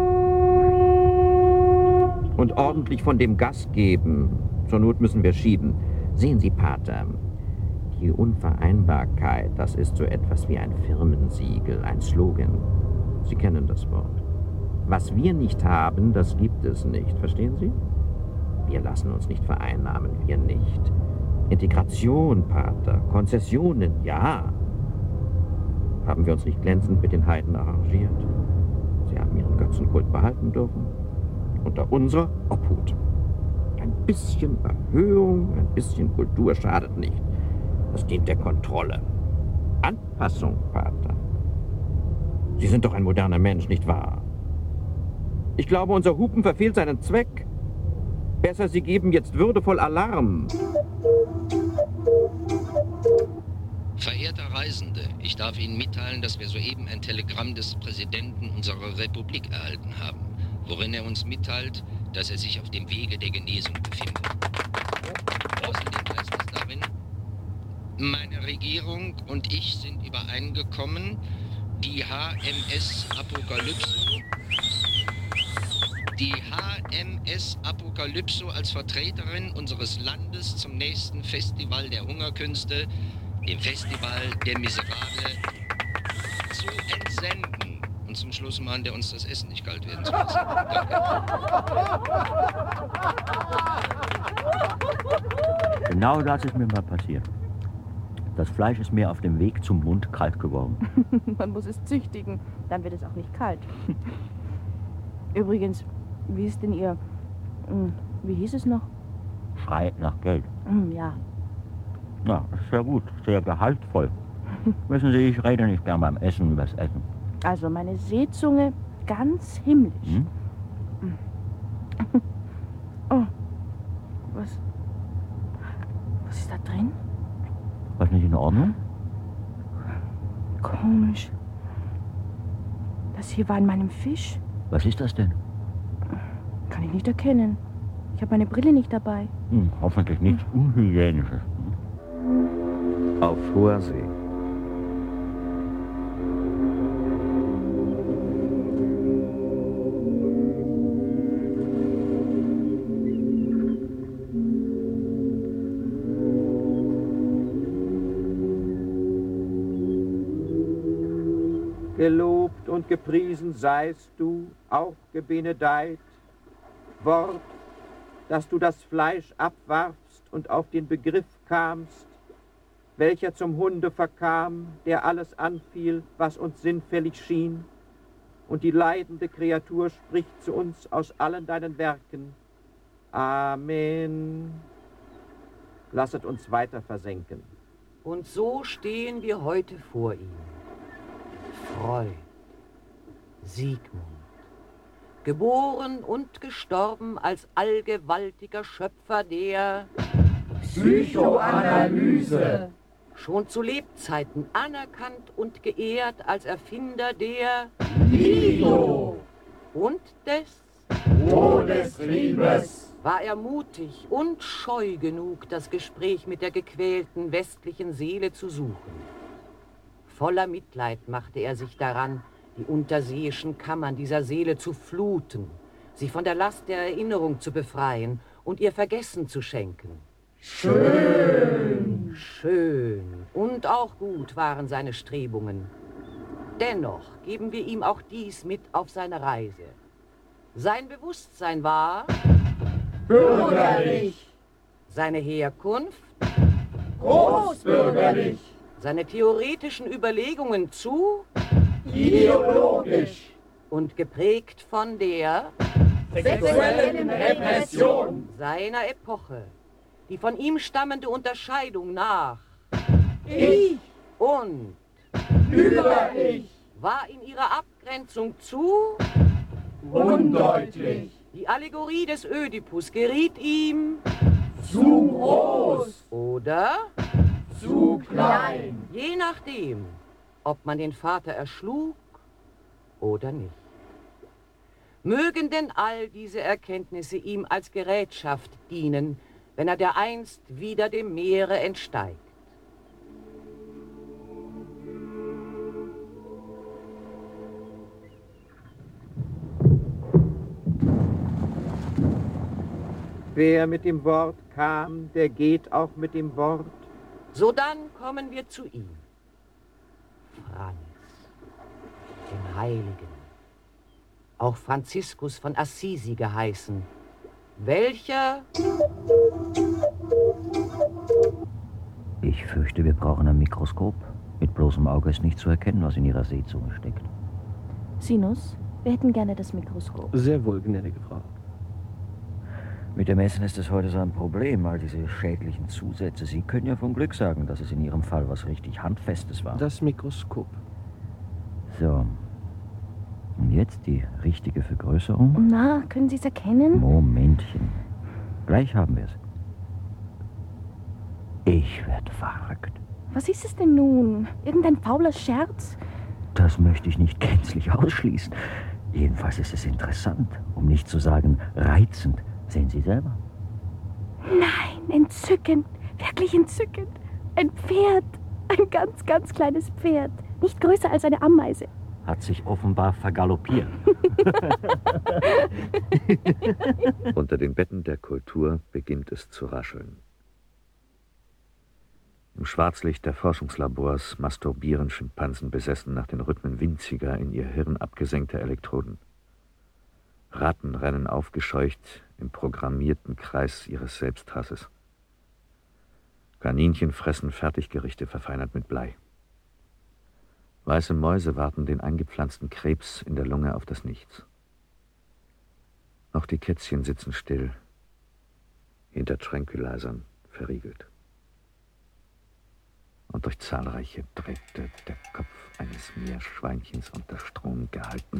Und ordentlich von dem Gas geben. Zur Not müssen wir schieben. Sehen Sie, Pater, die Unvereinbarkeit, das ist so etwas wie ein Firmensiegel, ein Slogan. Sie kennen das Wort. Was wir nicht haben, das gibt es nicht. Verstehen Sie? Wir lassen uns nicht vereinnahmen, wir nicht. Integration, Pater, Konzessionen, ja. Haben wir uns nicht glänzend mit den Heiden arrangiert? Sie haben ihren Götzenkult behalten dürfen. Unter unserer Obhut. Ein bisschen Erhöhung, ein bisschen Kultur schadet nicht. Das dient der Kontrolle. Anpassung, Pater. Sie sind doch ein moderner Mensch, nicht wahr? Ich glaube, unser Hupen verfehlt seinen Zweck. Besser, Sie geben jetzt würdevoll Alarm. Verehrter Reisende, ich darf Ihnen mitteilen, dass wir soeben ein Telegramm des Präsidenten unserer Republik erhalten haben, worin er uns mitteilt, dass er sich auf dem Wege der Genesung befindet. Außerdem heißt es darin, meine Regierung und ich sind übereingekommen, die HMS Apokalypso als Vertreterin unseres Landes zum nächsten Festival der Hungerkünste, dem Festival der Miserable, zu entsenden. Und zum Schluss mahnt er uns, das Essen nicht kalt werden zu lassen. Genau das ist mir mal passiert. Das Fleisch ist mir auf dem Weg zum Mund kalt geworden. Man muss es züchtigen, dann wird es auch nicht kalt. Übrigens, wie ist denn Ihr... Wie hieß es noch? Schrei nach Geld. Ja. Ja, sehr gut, sehr gehaltvoll. Wissen Sie, ich rede nicht gern beim Essen übers Essen. Also meine Seezunge ganz himmlisch. Oh, was ist da drin? Was nicht in Ordnung? Komisch. Das hier war in meinem Fisch. Was ist das denn? Kann ich nicht erkennen. Ich habe meine Brille nicht dabei. Hoffentlich nichts Unhygienisches. Auf hoher See. Gelobt und gepriesen seist du, auch gebenedeit, Wort, dass du das Fleisch abwarfst und auf den Begriff kamst, welcher zum Hunde verkam, der alles anfiel, was uns sinnfällig schien, und die leidende Kreatur spricht zu uns aus allen deinen Werken. Amen. Lasset uns weiter versenken. Und so stehen wir heute vor ihm. Freud, Siegmund, geboren und gestorben als allgewaltiger Schöpfer der Psychoanalyse, schon zu Lebzeiten anerkannt und geehrt als Erfinder der Libido und des Todestriebes, war er mutig und scheu genug, das Gespräch mit der gequälten westlichen Seele zu suchen. Voller Mitleid machte er sich daran, die unterseeischen Kammern dieser Seele zu fluten, sie von der Last der Erinnerung zu befreien und ihr Vergessen zu schenken. Schön! Schön und auch gut waren seine Strebungen. Dennoch geben wir ihm auch dies mit auf seine Reise. Sein Bewusstsein war bürgerlich, seine Herkunft großbürgerlich, seine theoretischen Überlegungen zu ideologisch und geprägt von der sexuellen Repression seiner Epoche, die von ihm stammende Unterscheidung nach Ich und über-Ich war in ihrer Abgrenzung zu undeutlich. Die Allegorie des Ödipus geriet ihm zu groß oder zu klein, je nachdem, ob man den Vater erschlug oder nicht. Mögen denn all diese Erkenntnisse ihm als Gerätschaft dienen, wenn er dereinst wieder dem Meere entsteigt. Wer mit dem Wort kam, der geht auch mit dem Wort. Sodann kommen wir zu ihm. Franz, dem Heiligen, auch Franziskus von Assisi geheißen, welcher... Ich fürchte, wir brauchen ein Mikroskop. Mit bloßem Auge ist nicht zu erkennen, was in Ihrer Seezunge steckt. Sinus, wir hätten gerne das Mikroskop. Sehr wohl, gnädige Frau. Mit dem Essen ist es heute so ein Problem, all diese schädlichen Zusätze. Sie können ja vom Glück sagen, dass es in Ihrem Fall was richtig Handfestes war. Das Mikroskop. So. Und jetzt die richtige Vergrößerung. Na, können Sie es erkennen? Momentchen. Gleich haben wir es. Ich werde verrückt. Was ist es denn nun? Irgendein fauler Scherz? Das möchte ich nicht gänzlich ausschließen. Jedenfalls ist es interessant, um nicht zu sagen reizend. Sehen Sie selber? Nein, entzückend. Wirklich entzückend. Ein Pferd. Ein ganz, ganz kleines Pferd. Nicht größer als eine Ameise. Hat sich offenbar vergaloppiert. Unter den Betten der Kultur beginnt es zu rascheln. Im Schwarzlicht der Forschungslabors masturbieren Schimpansen besessen nach den Rhythmen winziger, in ihr Hirn abgesenkter Elektroden. Ratten rennen aufgescheucht im programmierten Kreis ihres Selbsthasses. Kaninchen fressen Fertiggerichte verfeinert mit Blei. Weiße Mäuse warten den eingepflanzten Krebs in der Lunge auf das Nichts. Auch die Kätzchen sitzen still, hinter Tranquilizern verriegelt. Und durch zahlreiche Drähte der Kopf eines Meerschweinchens unter Strom gehalten,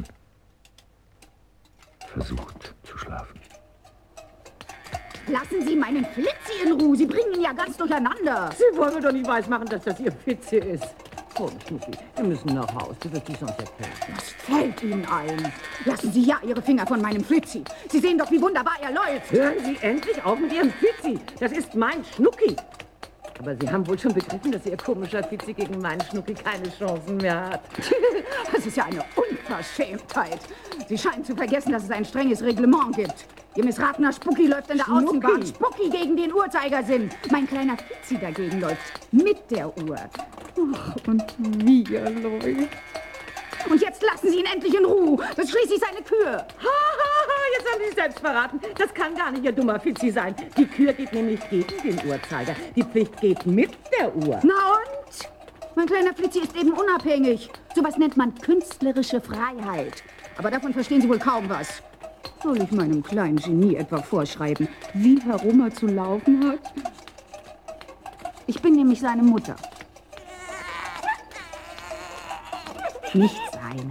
versucht zu schlafen. Lassen Sie meinen Flitzi in Ruhe, Sie bringen ihn ja ganz durcheinander. Sie wollen mir doch nicht weismachen, dass das Ihr Flitzi ist. Komm, Schnucki, wir müssen nach Haus. Du wirst dich sonst erkälten. Was fällt Ihnen ein? Lassen Sie ja Ihre Finger von meinem Flitzi. Sie sehen doch, wie wunderbar er läuft. Hören Sie endlich auf mit Ihrem Flitzi. Das ist mein Schnucki. Aber Sie haben wohl schon begriffen, dass Ihr komischer Flitzi gegen meinen Schnucki keine Chancen mehr hat. Das ist ja eine Unverschämtheit. Sie scheinen zu vergessen, dass es ein strenges Reglement gibt. Ihr missratener Spucki läuft in der Außenbahn. Spucki gegen den Uhrzeigersinn. Mein kleiner Flitzi dagegen läuft mit der Uhr. Ach, und wie er läuft. Und jetzt lassen Sie ihn endlich in Ruhe. Das ist schließlich seine Kühe. Jetzt haben Sie sich selbst verraten. Das kann gar nicht Ihr dummer Flitzi sein. Die Kür geht nämlich gegen den Uhrzeiger. Die Pflicht geht mit der Uhr. Na und? Mein kleiner Flitzi ist eben unabhängig. Sowas nennt man künstlerische Freiheit. Aber davon verstehen Sie wohl kaum was. Soll ich meinem kleinen Genie etwa vorschreiben, wie herum er zu laufen hat? Ich bin nämlich seine Mutter. Nicht seine.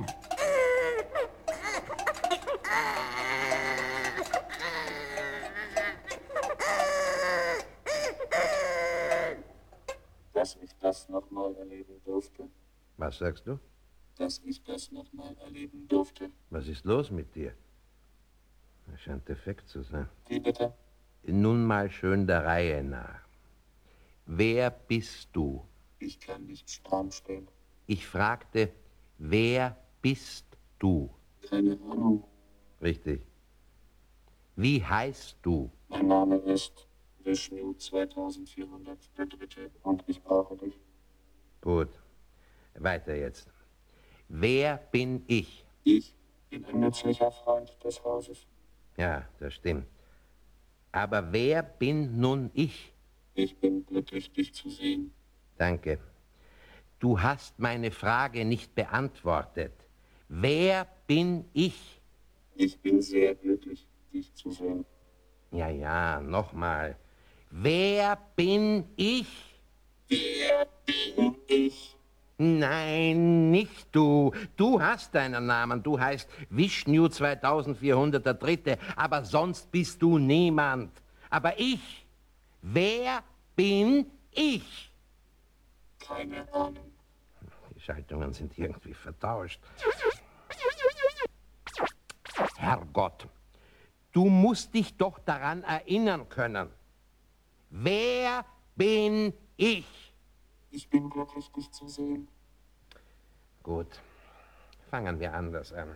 Dass ich das nochmal erleben durfte. Was sagst du? Dass ich das nochmal erleben durfte. Was ist los mit dir? Er scheint defekt zu sein. Wie bitte? Nun mal schön der Reihe nach. Wer bist du? Ich kann nicht stramm stehen. Ich fragte, wer bist du? Keine Ahnung. Richtig. Wie heißt du? Mein Name ist Vishnu 2400, der Dritte, und ich brauche dich. Gut. Weiter jetzt. Wer bin ich? Ich bin ein nützlicher Freund des Hauses. Ja, das stimmt. Aber wer bin nun ich? Ich bin glücklich, dich zu sehen. Danke. Du hast meine Frage nicht beantwortet. Wer bin ich? Ich bin sehr glücklich, dich zu sehen. Ja, nochmal. Wer bin ich? Wer bin ich? Nein, nicht du. Du hast deinen Namen. Du heißt Vishnu 2400, der Dritte. Aber sonst bist du niemand. Aber ich? Wer bin ich? Keine Ahnung. Die Schaltungen sind irgendwie vertauscht. Herrgott, du musst dich doch daran erinnern können. Wer bin ich? Ich bin glücklich, dich zu sehen. Gut, fangen wir anders an.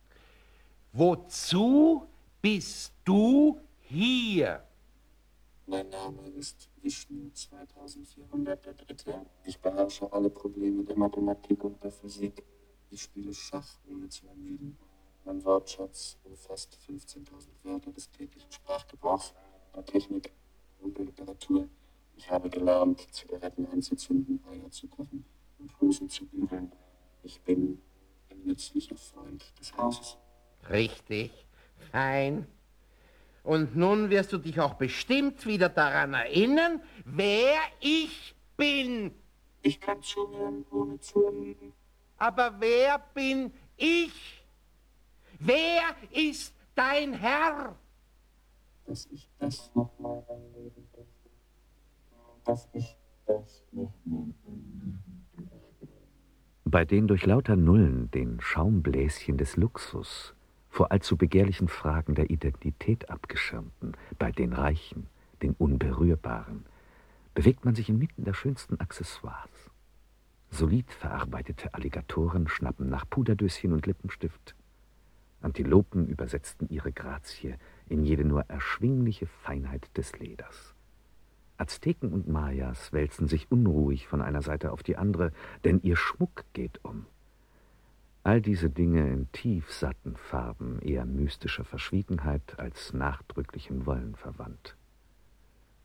Wozu bist du hier? Mein Name ist Vishnu 2400, der Dritte. Ich beherrsche alle Probleme der Mathematik und der Physik. Ich spiele Schach ohne zu ermüden. Mein Wortschatz umfasst 15.000 Wörter des täglichen Sprachgebrauchs, der Technik und der Literatur. Ich habe gelernt, Zigaretten anzuzünden, Eier zu kochen und Hosen zu bügeln. Ich bin ein nützlicher Freund des Hauses. Richtig, fein. Und nun wirst du dich auch bestimmt wieder daran erinnern, wer ich bin. Ich kann zuhören, ohne zu ermüden. Aber wer bin ich? Wer ist dein Herr? Dass ich das nochmal erleben durfte. Dass ich das nochmal erleben durfte. Bei den durch lauter Nullen, den Schaumbläschen des Luxus, vor allzu begehrlichen Fragen der Identität abgeschirmten, bei den Reichen, den Unberührbaren, bewegt man sich inmitten der schönsten Accessoires. Solid verarbeitete Alligatoren schnappen nach Puderdöschen und Lippenstift. Antilopen übersetzten ihre Grazie in jede nur erschwingliche Feinheit des Leders. Azteken und Mayas wälzen sich unruhig von einer Seite auf die andere, denn ihr Schmuck geht um. All diese Dinge in tiefsatten Farben, eher mystischer Verschwiegenheit als nachdrücklichen Wollen verwandt.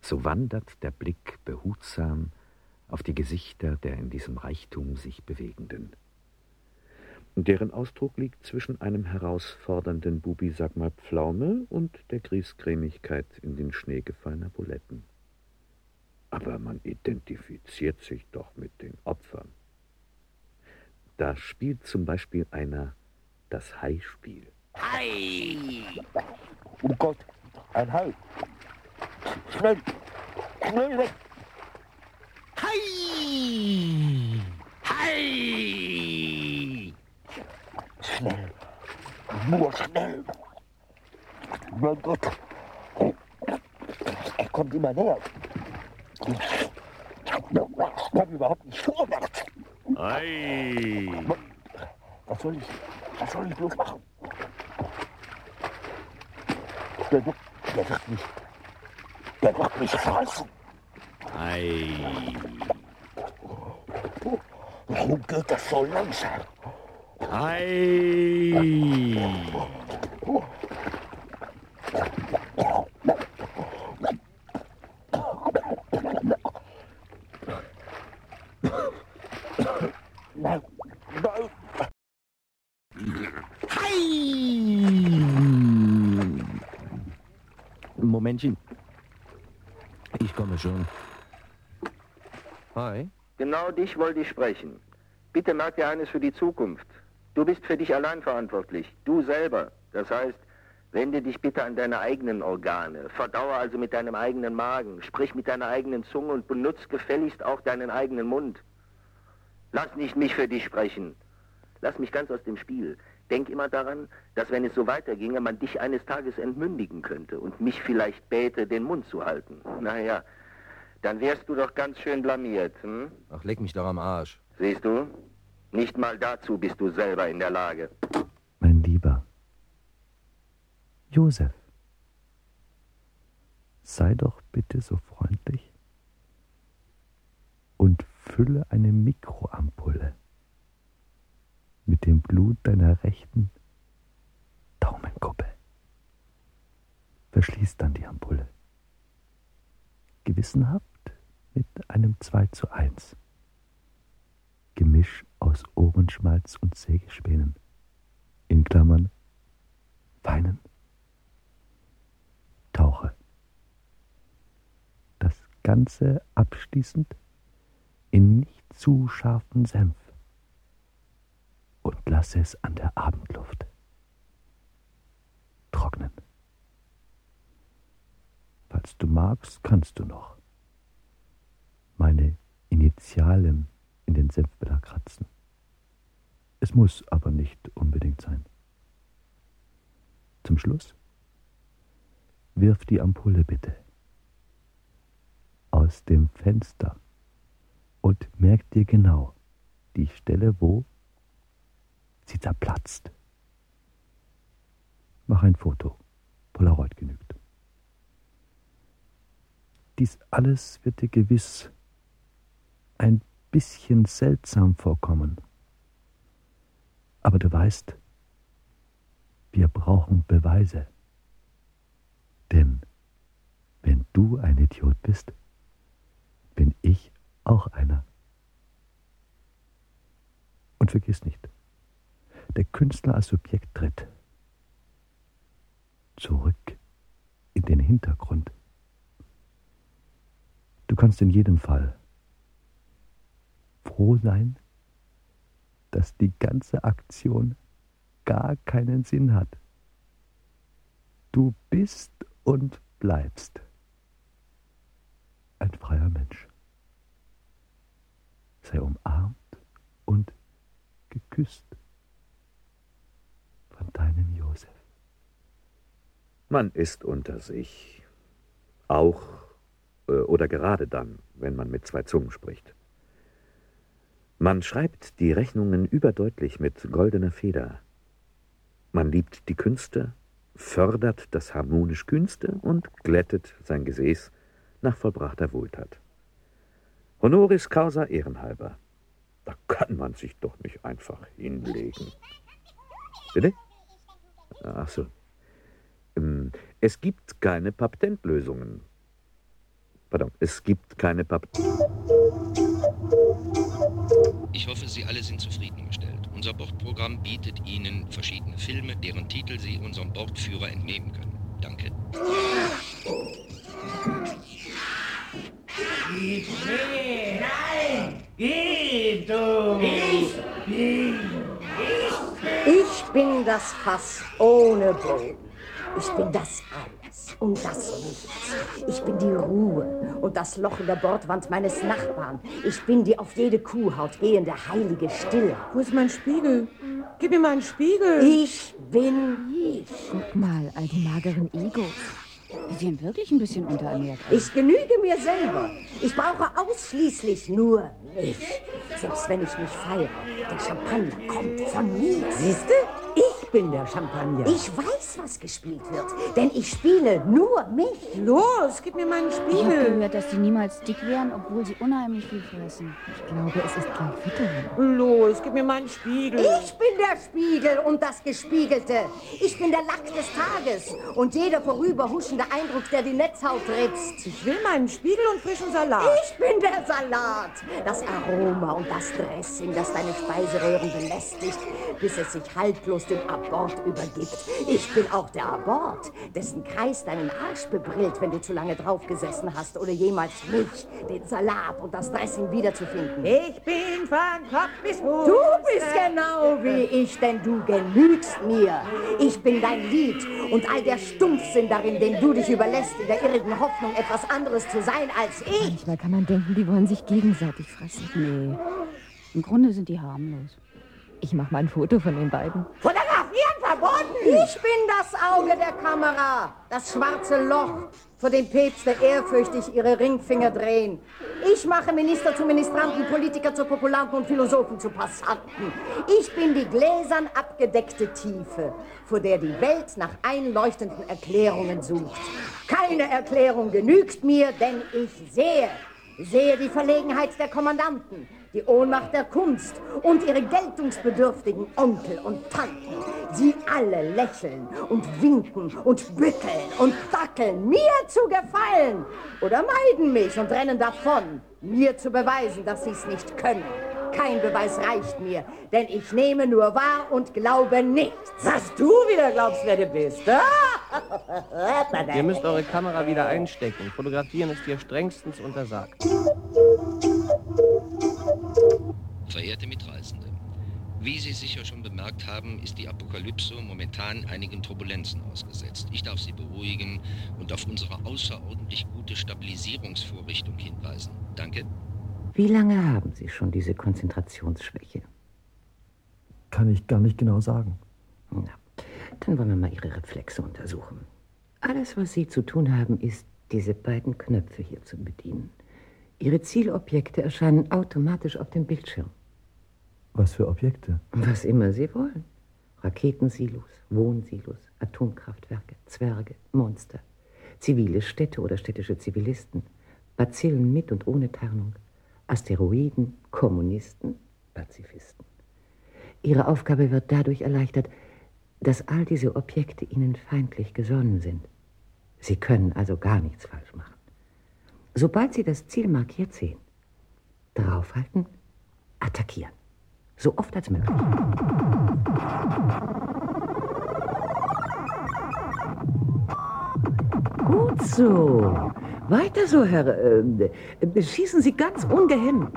so wandert der Blick behutsam auf die Gesichter der in diesem Reichtum sich Bewegenden. Deren Ausdruck liegt zwischen einem herausfordernden Bubi-Sag-mal-Pflaume und der Griesgrämigkeit in den Schnee gefallener Buletten. Aber man identifiziert sich doch mit den Opfern. Da spielt zum Beispiel einer das Hai-Spiel. Hai! Oh Gott, ein Hai! Schnell! Schnell weg! Hai! Hai! Schnell! Nur schnell! Mein Gott! Er kommt immer näher! Ich komme überhaupt nicht vorwärts! Ei! Was soll ich bloß machen? Der wird mich fressen. Ei! Warum geht das so langsam? Ei! Nein, nein! Momentchen. Ich komme schon. Hi. Genau dich wollte ich sprechen. Bitte merk dir eines für die Zukunft. Du bist für dich allein verantwortlich. Du selber. Das heißt, wende dich bitte an deine eigenen Organe. Verdaue also mit deinem eigenen Magen. Sprich mit deiner eigenen Zunge und benutze gefälligst auch deinen eigenen Mund. Lass nicht mich für dich sprechen. Lass mich ganz aus dem Spiel. Denk immer daran, dass wenn es so weiterginge, man dich eines Tages entmündigen könnte und mich vielleicht bäte, den Mund zu halten. Naja, dann wärst du doch ganz schön blamiert, hm? Ach, leck mich doch am Arsch. Siehst du? Nicht mal dazu bist du selber in der Lage. Mein Lieber, Josef, sei doch bitte so freundlich und fülle eine Mikroampulle mit dem Blut deiner rechten Daumenkuppe. Verschließ dann die Ampulle. Gewissenhaft mit einem 2:1. Gemisch aus Ohrenschmalz und Sägespänen. In Klammern feinen. Tauche. Das Ganze abschließend in nicht zu scharfen Senf. Und lasse es an der Abendluft trocknen. Falls du magst, kannst du noch meine Initialen in den Senfbelag kratzen. Es muss aber nicht unbedingt sein. Zum Schluss wirf die Ampulle bitte aus dem Fenster und merk dir genau die Stelle, wo sie zerplatzt. Mach ein Foto. Polaroid genügt. Dies alles wird dir gewiss ein bisschen seltsam vorkommen. Aber du weißt, wir brauchen Beweise. Denn wenn du ein Idiot bist, bin ich auch einer. Und vergiss nicht, der Künstler als Subjekt tritt zurück in den Hintergrund. Du kannst in jedem Fall froh sein, dass die ganze Aktion gar keinen Sinn hat. Du bist und bleibst ein freier Mensch. Sei umarmt und geküsst von deinem Josef. Man ist unter sich, auch oder gerade dann, wenn man mit zwei Zungen spricht. Man schreibt die Rechnungen überdeutlich mit goldener Feder. Man liebt die Künste, fördert das harmonisch Kühnste und glättet sein Gesäß nach vollbrachter Wohltat. Honoris causa ehrenhalber. Da kann man sich doch nicht einfach hinlegen. Bitte? Ach so. Es gibt keine Patentlösungen. Es gibt keine Ich hoffe, Sie alle sind zufriedengestellt. Unser Bordprogramm bietet Ihnen verschiedene Filme, deren Titel Sie unserem Bordführer entnehmen können. Danke. Gib mir! Nein! Gib du! Ich bin das Fass ohne Boden. Ich bin das Alles und das Nichts. Ich bin die Ruhe und das Loch in der Bordwand meines Nachbarn. Ich bin die auf jede Kuhhaut gehende heilige Stille. Wo ist mein Spiegel? Gib mir meinen Spiegel. Ich bin ich. Guck mal, all die mageren Egos. Die sehen wirklich ein bisschen unterernährt aus. Ich genüge mir selber. Ich brauche ausschließlich nur mich. Selbst wenn ich mich feiere, der Champagner kommt von mir. Siehst du? Ich bin der Champagner. Ich weiß, was gespielt wird, denn ich spiele nur mich. Los, gib mir meinen Spiegel. Ich habe gehört, dass die niemals dick wären, obwohl sie unheimlich viel fressen. Ich glaube, es ist gleich Fütterung. Los, gib mir meinen Spiegel. Ich bin der Spiegel und das Gespiegelte. Ich bin der Lack des Tages und jeder vorüberhuschende Eindruck, der die Netzhaut ritzt. Ich will meinen Spiegel und frischen Salat. Ich bin der Salat. Das Aroma und das Dressing, das deine Speiseröhren belästigt, bis es sich haltlos dem Abort übergibt. Ich bin auch der Abort, dessen Kreis deinen Arsch bebrillt, wenn du zu lange drauf gesessen hast oder jemals mich, den Salat und das Dressing wiederzufinden. Ich bin von Kopf bis Fuß. Du bist genau wie ich, denn du genügst mir. Ich bin dein Lied und all der Stumpfsinn darin, den du dich überlässt, in der irrigen Hoffnung, etwas anderes zu sein als ich. Manchmal kann man denken, die wollen sich gegenseitig fressen. Nee, im Grunde sind die harmlos. Ich mache mal ein Foto von den beiden. Fotografieren verboten! Ich bin das Auge der Kamera, das schwarze Loch, vor dem Päpste ehrfürchtig ihre Ringfinger drehen. Ich mache Minister zu Ministranten, Politiker zu Populanten und Philosophen zu Passanten. Ich bin die gläsern abgedeckte Tiefe, vor der die Welt nach einleuchtenden Erklärungen sucht. Keine Erklärung genügt mir, denn ich sehe die Verlegenheit der Kommandanten, die Ohnmacht der Kunst und ihre geltungsbedürftigen Onkel und Tanten. Sie alle lächeln und winken und bückeln und dackeln, mir zu gefallen. Oder meiden mich und rennen davon, mir zu beweisen, dass sie es nicht können. Kein Beweis reicht mir, denn ich nehme nur wahr und glaube nichts. Was du wieder glaubst, wer du bist. Ihr müsst eure Kamera wieder einstecken. Fotografieren ist hier strengstens untersagt. Verehrte Mitreisende, wie Sie sicher schon bemerkt haben, ist die Apokalypse momentan einigen Turbulenzen ausgesetzt. Ich darf Sie beruhigen und auf unsere außerordentlich gute Stabilisierungsvorrichtung hinweisen. Danke. Wie lange haben Sie schon diese Konzentrationsschwäche? Kann ich gar nicht genau sagen. Na, dann wollen wir mal Ihre Reflexe untersuchen. Alles, was Sie zu tun haben, ist, diese beiden Knöpfe hier zu bedienen. Ihre Zielobjekte erscheinen automatisch auf dem Bildschirm. Was für Objekte? Was immer Sie wollen. Raketensilos, Wohnsilos, Atomkraftwerke, Zwerge, Monster, zivile Städte oder städtische Zivilisten, Bazillen mit und ohne Tarnung, Asteroiden, Kommunisten, Pazifisten. Ihre Aufgabe wird dadurch erleichtert, dass all diese Objekte Ihnen feindlich gesonnen sind. Sie können also gar nichts falsch machen. Sobald Sie das Ziel markiert sehen, draufhalten, attackieren. So oft als möglich. Gut so. Weiter so, Herr. Schießen Sie ganz ungehemmt.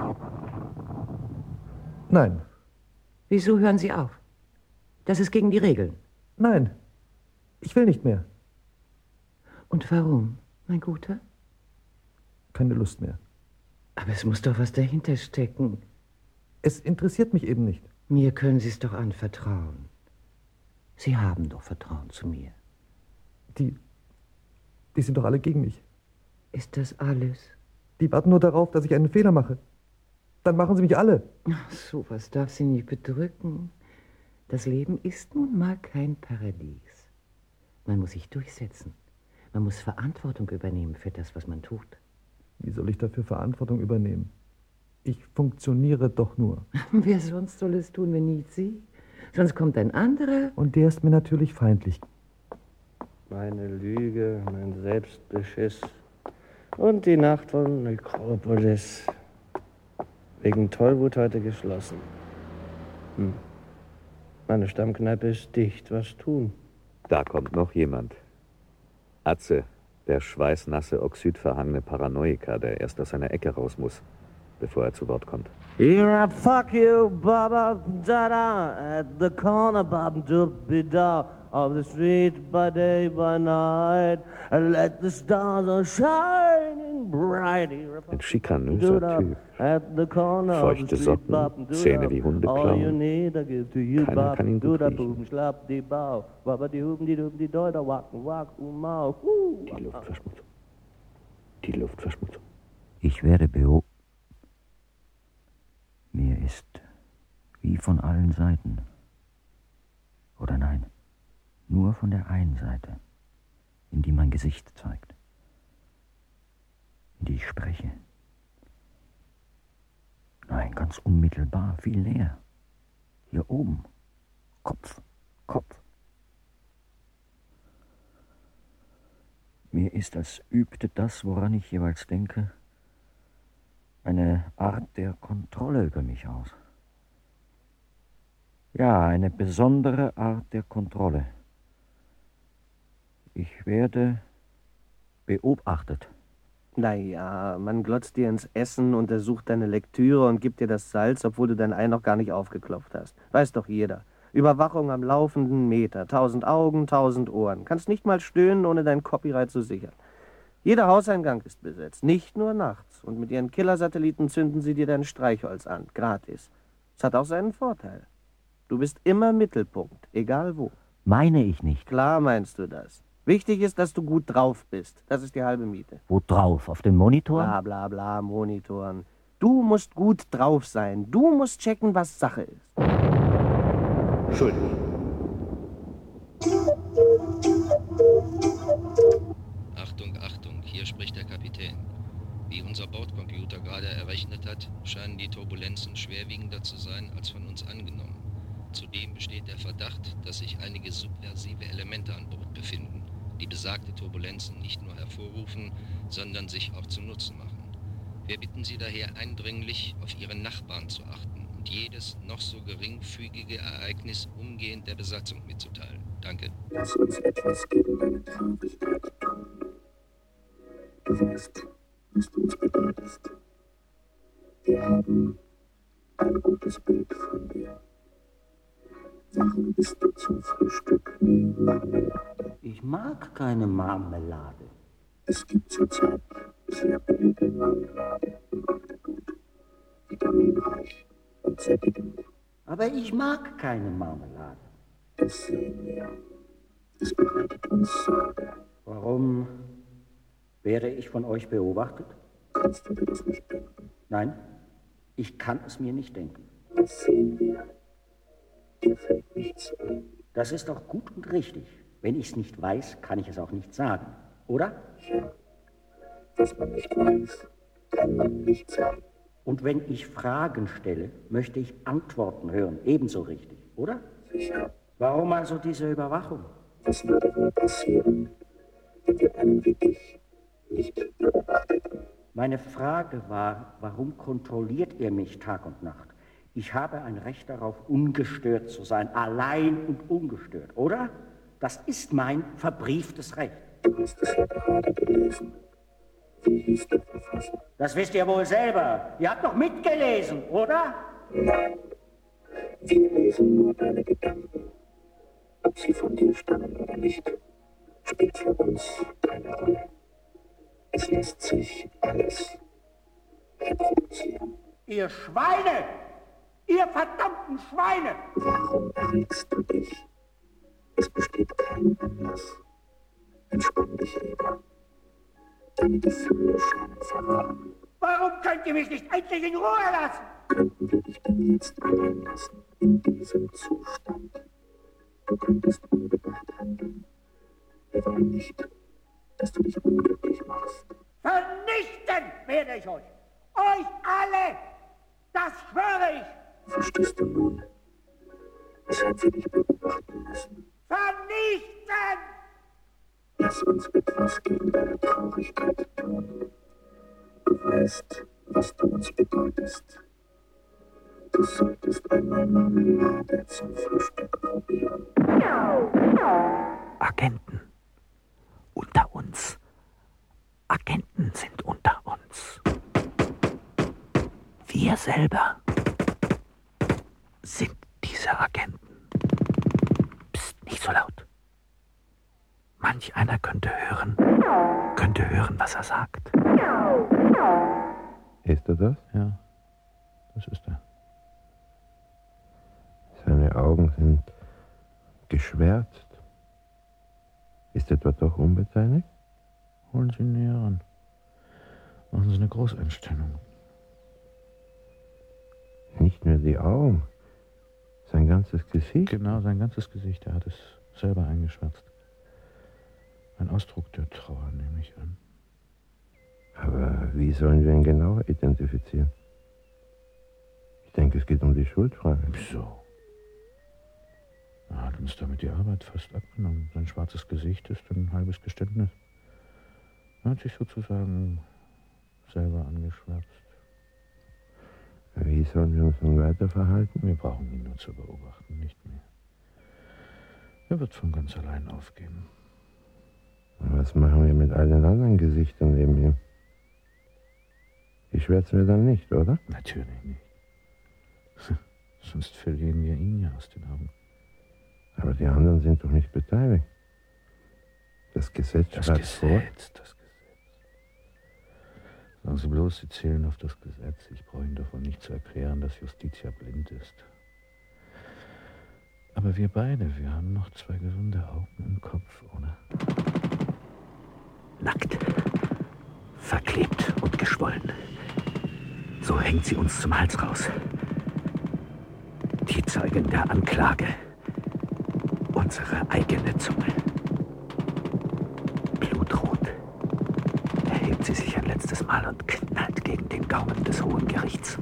Nein. Wieso hören Sie auf? Das ist gegen die Regeln. Nein. Ich will nicht mehr. Und warum, mein Guter? Keine Lust mehr. Aber es muss doch was dahinter stecken. Es interessiert mich eben nicht. Mir können Sie es doch anvertrauen. Sie haben doch Vertrauen zu mir. Die sind doch alle gegen mich. Ist das alles? Die warten nur darauf, dass ich einen Fehler mache. Dann machen sie mich alle. Ach, sowas darf Sie nicht bedrücken. Das Leben ist nun mal kein Paradies. Man muss sich durchsetzen. Man muss Verantwortung übernehmen für das, was man tut. Wie soll ich dafür Verantwortung übernehmen? Ich funktioniere doch nur. Wer sonst soll es tun, wenn nicht Sie? Sonst kommt ein anderer. Und der ist mir natürlich feindlich. Meine Lüge, mein Selbstbeschiss. Und die Nacht von Nekropolis. Wegen Tollwut heute geschlossen. Meine Stammkneipe ist dicht. Was tun? Da kommt noch jemand. Atze, der schweißnasse, oxidverhangene Paranoiker, der erst aus seiner Ecke raus muss, bevor er zu Wort kommt. Here I fuck you, Baba, da-da, at the corner, Bab-dub-be-da, of the street by day, by night, and let the stars are shining bright. Ein schikanöser Typ. Feuchte Socken, Zähne wie Hundeklauen. Keiner kann ihn gut riechen. Die Luftverschmutzung. Die Luftverschmutzung. Ich werde beobachtet. Mir ist wie von allen Seiten. Oder nein, nur von der einen Seite, in die mein Gesicht zeigt, in die ich spreche. Nein, ganz unmittelbar, viel näher. Hier oben. Kopf. Mir ist, als übte das, woran ich jeweils denke, eine Art der Kontrolle über mich aus. Ja, eine besondere Art der Kontrolle. Ich werde beobachtet. Naja, man glotzt dir ins Essen, untersucht deine Lektüre und gibt dir das Salz, obwohl du dein Ei noch gar nicht aufgeklopft hast. Weiß doch jeder. Überwachung am laufenden Meter. 1000 Augen, 1000 Ohren. Kannst nicht mal stöhnen, ohne dein Copyright zu sichern. Jeder Hauseingang ist besetzt, nicht nur nachts. Und mit ihren Killersatelliten zünden sie dir dein Streichholz an, gratis. Es hat auch seinen Vorteil. Du bist immer Mittelpunkt, egal wo. Meine ich nicht. Klar meinst du das. Wichtig ist, dass du gut drauf bist. Das ist die halbe Miete. Wo drauf? Auf dem Monitor? Bla bla bla, Monitoren. Du musst gut drauf sein. Du musst checken, was Sache ist. Entschuldigung. Achtung, hier spricht der Kapitän. Wie unser Bordcomputer gerade errechnet hat, scheinen die Turbulenzen schwerwiegender zu sein als von uns angenommen. Zudem besteht der Verdacht, dass sich einige subversive Elemente an Bord befinden, die besagte Turbulenzen nicht nur hervorrufen, sondern sich auch zu Nutzen machen. Wir bitten Sie daher eindringlich, auf Ihre Nachbarn zu achten und jedes noch so geringfügige Ereignis umgehend der Besatzung mitzuteilen. Danke. Lass uns etwas gegen deine Traurigkeit tun. Du weißt, was du uns bedeutest. Wir haben ein gutes Bild von dir. Warum bist du zum Frühstück wie Marmelade? Ich mag keine Marmelade. Es gibt zurzeit sehr billige Marmelade im Magdegut. Vitaminreich und sättigend. Aber ich mag keine Marmelade. Das sehen wir. Es bereitet uns Sorge. Warum werde ich von euch beobachtet? Kannst du dir das nicht denken? Nein, ich kann es mir nicht denken. Das sehen wir. Dir fällt nichts ein. Das ist doch gut und richtig. Wenn ich es nicht weiß, kann ich es auch nicht sagen, oder? Ja. Was man nicht weiß, kann man nicht sagen. Und wenn ich Fragen stelle, möchte ich Antworten hören, ebenso richtig, oder? Sicher. Warum also diese Überwachung? Was würde wohl passieren, wenn wir einen wie dich nicht beobachteten? Meine Frage war, warum kontrolliert ihr mich Tag und Nacht? Ich habe ein Recht darauf, ungestört zu sein, allein und ungestört, oder? Das ist mein verbrieftes Recht. Du hast es ja gerade gelesen. Wie hieß der Verfasser? Das wisst ihr wohl selber. Ihr habt doch mitgelesen, oder? Nein. Wir lesen nur deine Gedanken. Ob sie von dir stammen oder nicht, spielt für uns keine Rolle. Es lässt sich alles reproduzieren. Ihr Schweine! Ihr verdammten Schweine! Warum erregst du dich? Es besteht kein Anlass. Entspann dich lieber. Deine Gefühle scheinen verworren. Warum könnt ihr mich nicht endlich in Ruhe lassen? Könnten wir dich denn jetzt allein lassen, in diesem Zustand? Du könntest unbedacht handeln. Wir wollen nicht, dass du dich unglücklich machst. Vernichten werde ich euch! Euch alle! Das schwöre ich! Verstehst du nun, weshalb wir dich beobachten müssen? Vernichten! Lass uns etwas gegen deine Traurigkeit tun. Du weißt, was du uns bedeutest. Du solltest einmal Marmelade zum Frühstück probieren. Agenten. Unter uns. Agenten sind unter uns. Wir selber sind diese Agenten. Psst, nicht so laut. Manch einer könnte hören, was er sagt. Ist er das? Ja, das ist er. Seine Augen sind geschwärzt. Ist etwa doch unbeteiligt? Holen Sie ihn näher ran. Machen Sie eine Großeinstellung. Nicht nur die Augen, sein ganzes Gesicht. Genau, sein ganzes Gesicht. Er hat es selber eingeschwärzt. Ein Ausdruck der Trauer, nehme ich an. Aber wie sollen wir ihn genauer identifizieren? Ich denke, es geht um die Schuldfrage. Wieso? Er hat uns damit die Arbeit fast abgenommen. Sein schwarzes Gesicht ist ein halbes Geständnis. Er hat sich sozusagen selber angeschwärzt. Wie sollen wir uns nun weiter verhalten? Wir brauchen ihn nur zu beobachten, nicht mehr. Er wird von ganz allein aufgeben. Was machen wir mit all den anderen Gesichtern neben ihm? Die schwärzen wir dann nicht, oder? Natürlich nicht. Sonst verlieren wir ihn ja aus den Augen. Aber die anderen sind doch nicht beteiligt. Das Gesetz schreibt vor. Sagen Sie bloß, Sie zählen auf das Gesetz. Ich brauche Ihnen davon nicht zu erklären, dass Justitia blind ist. Aber wir beide, wir haben noch 2 gesunde Augen im Kopf, oder? Nackt, verklebt und geschwollen. So hängt sie uns zum Hals raus. Die Zeugin der Anklage. Unsere eigene Zunge. Blutrot erhebt sie sich ein letztes Mal und knallt gegen den Gaumen des Hohen Gerichts.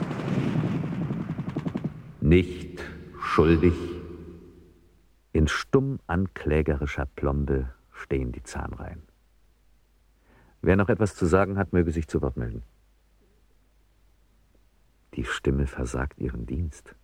Nicht schuldig. In stumm anklägerischer Plombe stehen die Zahnreihen. Wer noch etwas zu sagen hat, möge sich zu Wort melden. Die Stimme versagt ihren Dienst.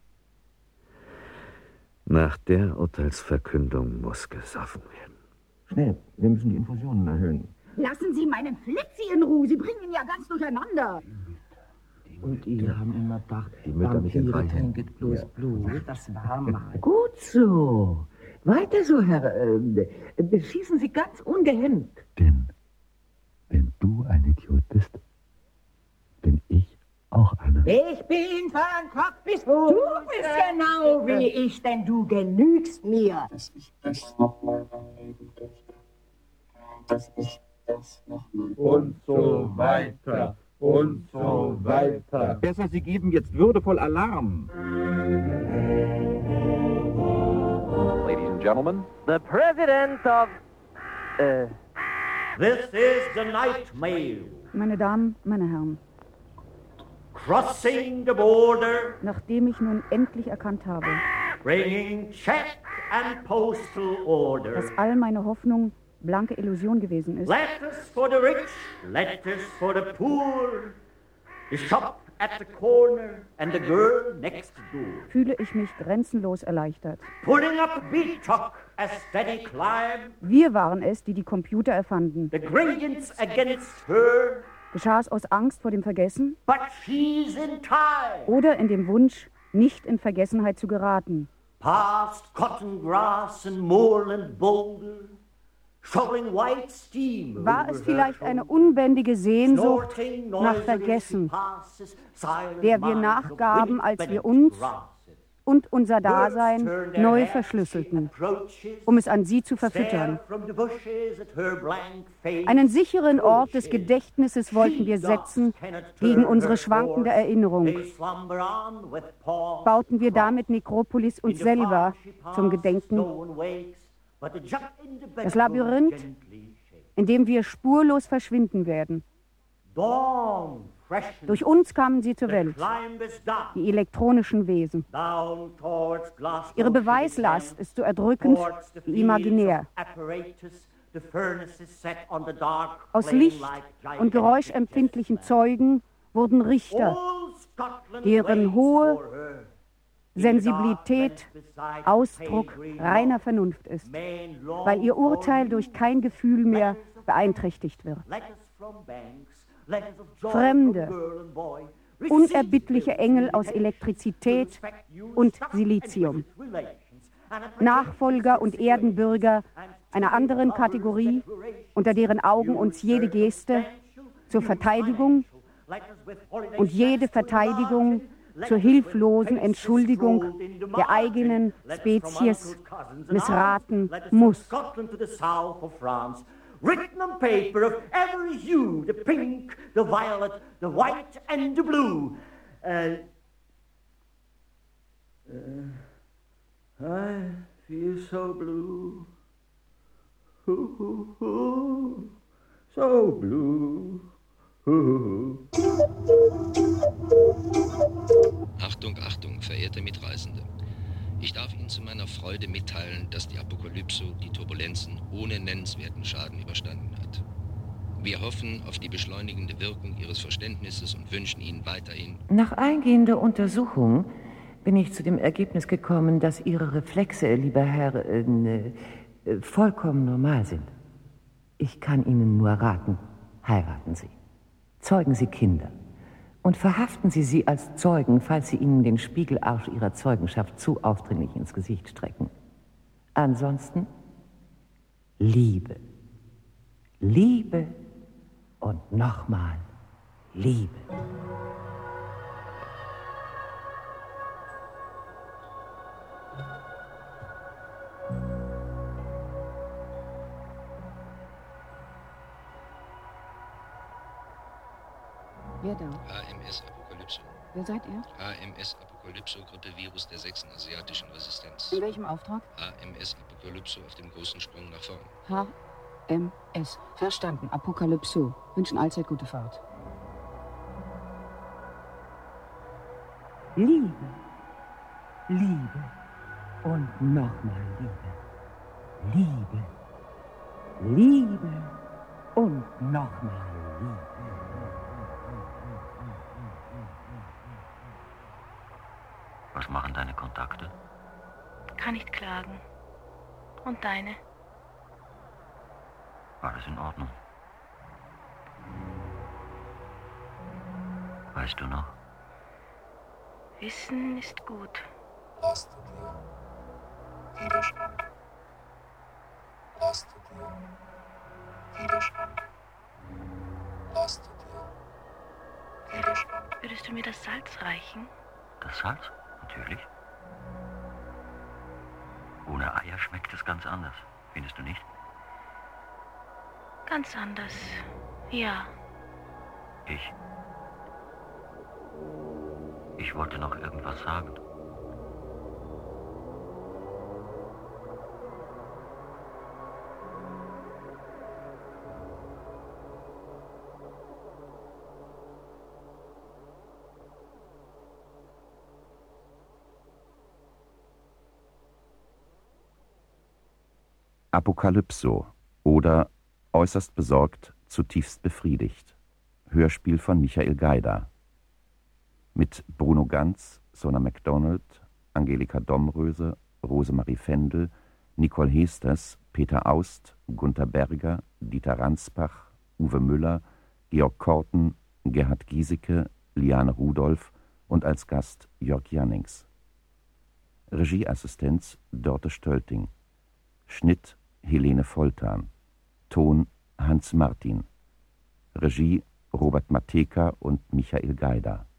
Nach der Urteilsverkündung muss gesoffen werden. Schnell, wir müssen die Infusionen erhöhen. Lassen Sie meinen Flitzi in Ruhe, Sie bringen ihn ja ganz durcheinander. Und ihr haben immer gedacht, die Mütter nicht Vampire entweichen. trinken bloß Blut. Das war mal. Gut so. Weiter so, Herr. Beschießen Sie ganz ungehemmt. Denn, wenn du ein Idiot bist, bin ich auch einer. Ich bin von Kopf bis Fuß. Du bist genau wie ich, denn du genügst mir. Das ist das nochmal eigentlich. Das ist das nochmal. Und so weiter. Und so weiter. Besser, Sie geben jetzt würdevoll Alarm. Ladies and gentlemen, The President of... This is the night mail. Meine Damen, meine Herren, Crossing the border, nachdem ich nun endlich erkannt habe, bringing check and postal order. dass all meine Hoffnung blanke Illusion gewesen ist, Letters for the rich, letters for the poor. The shop at the corner and the girl next door. fühle ich mich grenzenlos erleichtert. Pulling up beat truck, a steady climb. Wir waren es, die die Computer erfanden. The gradients against her, Geschah es aus Angst vor dem Vergessen but she's in time. oder in dem Wunsch, nicht in Vergessenheit zu geraten? Past cotton grass and moorland boulder, shoveling white steam. War es vielleicht eine unbändige Sehnsucht nach Vergessen, der wir nachgaben, als wir uns und unser Dasein neu verschlüsselten, um es an sie zu verfüttern? Einen sicheren Ort des Gedächtnisses wollten wir setzen gegen unsere schwankende Erinnerung. Bauten wir damit Nekropolis uns selber zum Gedenken. Das Labyrinth, in dem wir spurlos verschwinden werden. Durch uns kamen sie zur Welt, die elektronischen Wesen. Ihre Beweislast ist so erdrückend wie imaginär. Aus Licht- und geräuschempfindlichen Zeugen wurden Richter, deren hohe Sensibilität Ausdruck reiner Vernunft ist, weil ihr Urteil durch kein Gefühl mehr beeinträchtigt wird. Fremde, unerbittliche Engel aus Elektrizität und Silizium. Nachfolger und Erdenbürger einer anderen Kategorie, unter deren Augen uns jede Geste zur Verteidigung und jede Verteidigung zur hilflosen Entschuldigung der eigenen Spezies missraten muss. Written on paper of every hue, the pink, the violet, the white and the blue. I feel so blue, so blue. Achtung, Achtung, verehrte Mitreisende. Ich darf Ihnen zu meiner Freude mitteilen, dass die Apokalypso die Turbulenzen ohne nennenswerten Schaden überstanden hat. Wir hoffen auf die beschleunigende Wirkung Ihres Verständnisses und wünschen Ihnen weiterhin... Nach eingehender Untersuchung bin ich zu dem Ergebnis gekommen, dass Ihre Reflexe, lieber Herr, vollkommen normal sind. Ich kann Ihnen nur raten, heiraten Sie. Zeugen Sie Kinder. Und verhaften Sie sie als Zeugen, falls sie Ihnen den Spiegelarsch Ihrer Zeugenschaft zu aufdringlich ins Gesicht strecken. Ansonsten Liebe. Liebe und nochmal Liebe. Wer da? HMS Apokalypso. Wer seid ihr? HMS Apokalypso, Grippevirus der 6. asiatischen Resistenz. In welchem Auftrag? HMS Apokalypso auf dem großen Sprung nach vorn. HMS. Verstanden. Apokalypso. Wünschen allzeit gute Fahrt. Liebe. Liebe. Und nochmal Liebe. Liebe. Liebe. Und nochmal Liebe. Was machen deine Kontakte? Kann nicht klagen. Und deine? Alles in Ordnung. Weißt du noch? Wissen ist gut. Lass du dir Widerstand. Lass du dir Widerstand. Lass du dir Widerstand. Würdest du mir das Salz reichen? Das Salz? Natürlich. Ohne Eier schmeckt es ganz anders. Findest du nicht? Ganz anders. Ja. Ich wollte noch irgendwas sagen. Apokalypso oder Äußerst besorgt, zutiefst befriedigt. Hörspiel von Michael Geider. Mit Bruno Ganz, Sona MacDonald, Angelika Domröse, Rosemarie Fendel, Nicole Hesters, Peter Aust, Gunther Berger, Dieter Ransbach, Uwe Müller, Georg Korten, Gerhard Giesecke, Liane Rudolph und als Gast Jörg Jannings. Regieassistenz Dörte Stölting. Schnitt Helene Voltan. Ton Hans Martin. Regie Robert Mateka und Michael Geider.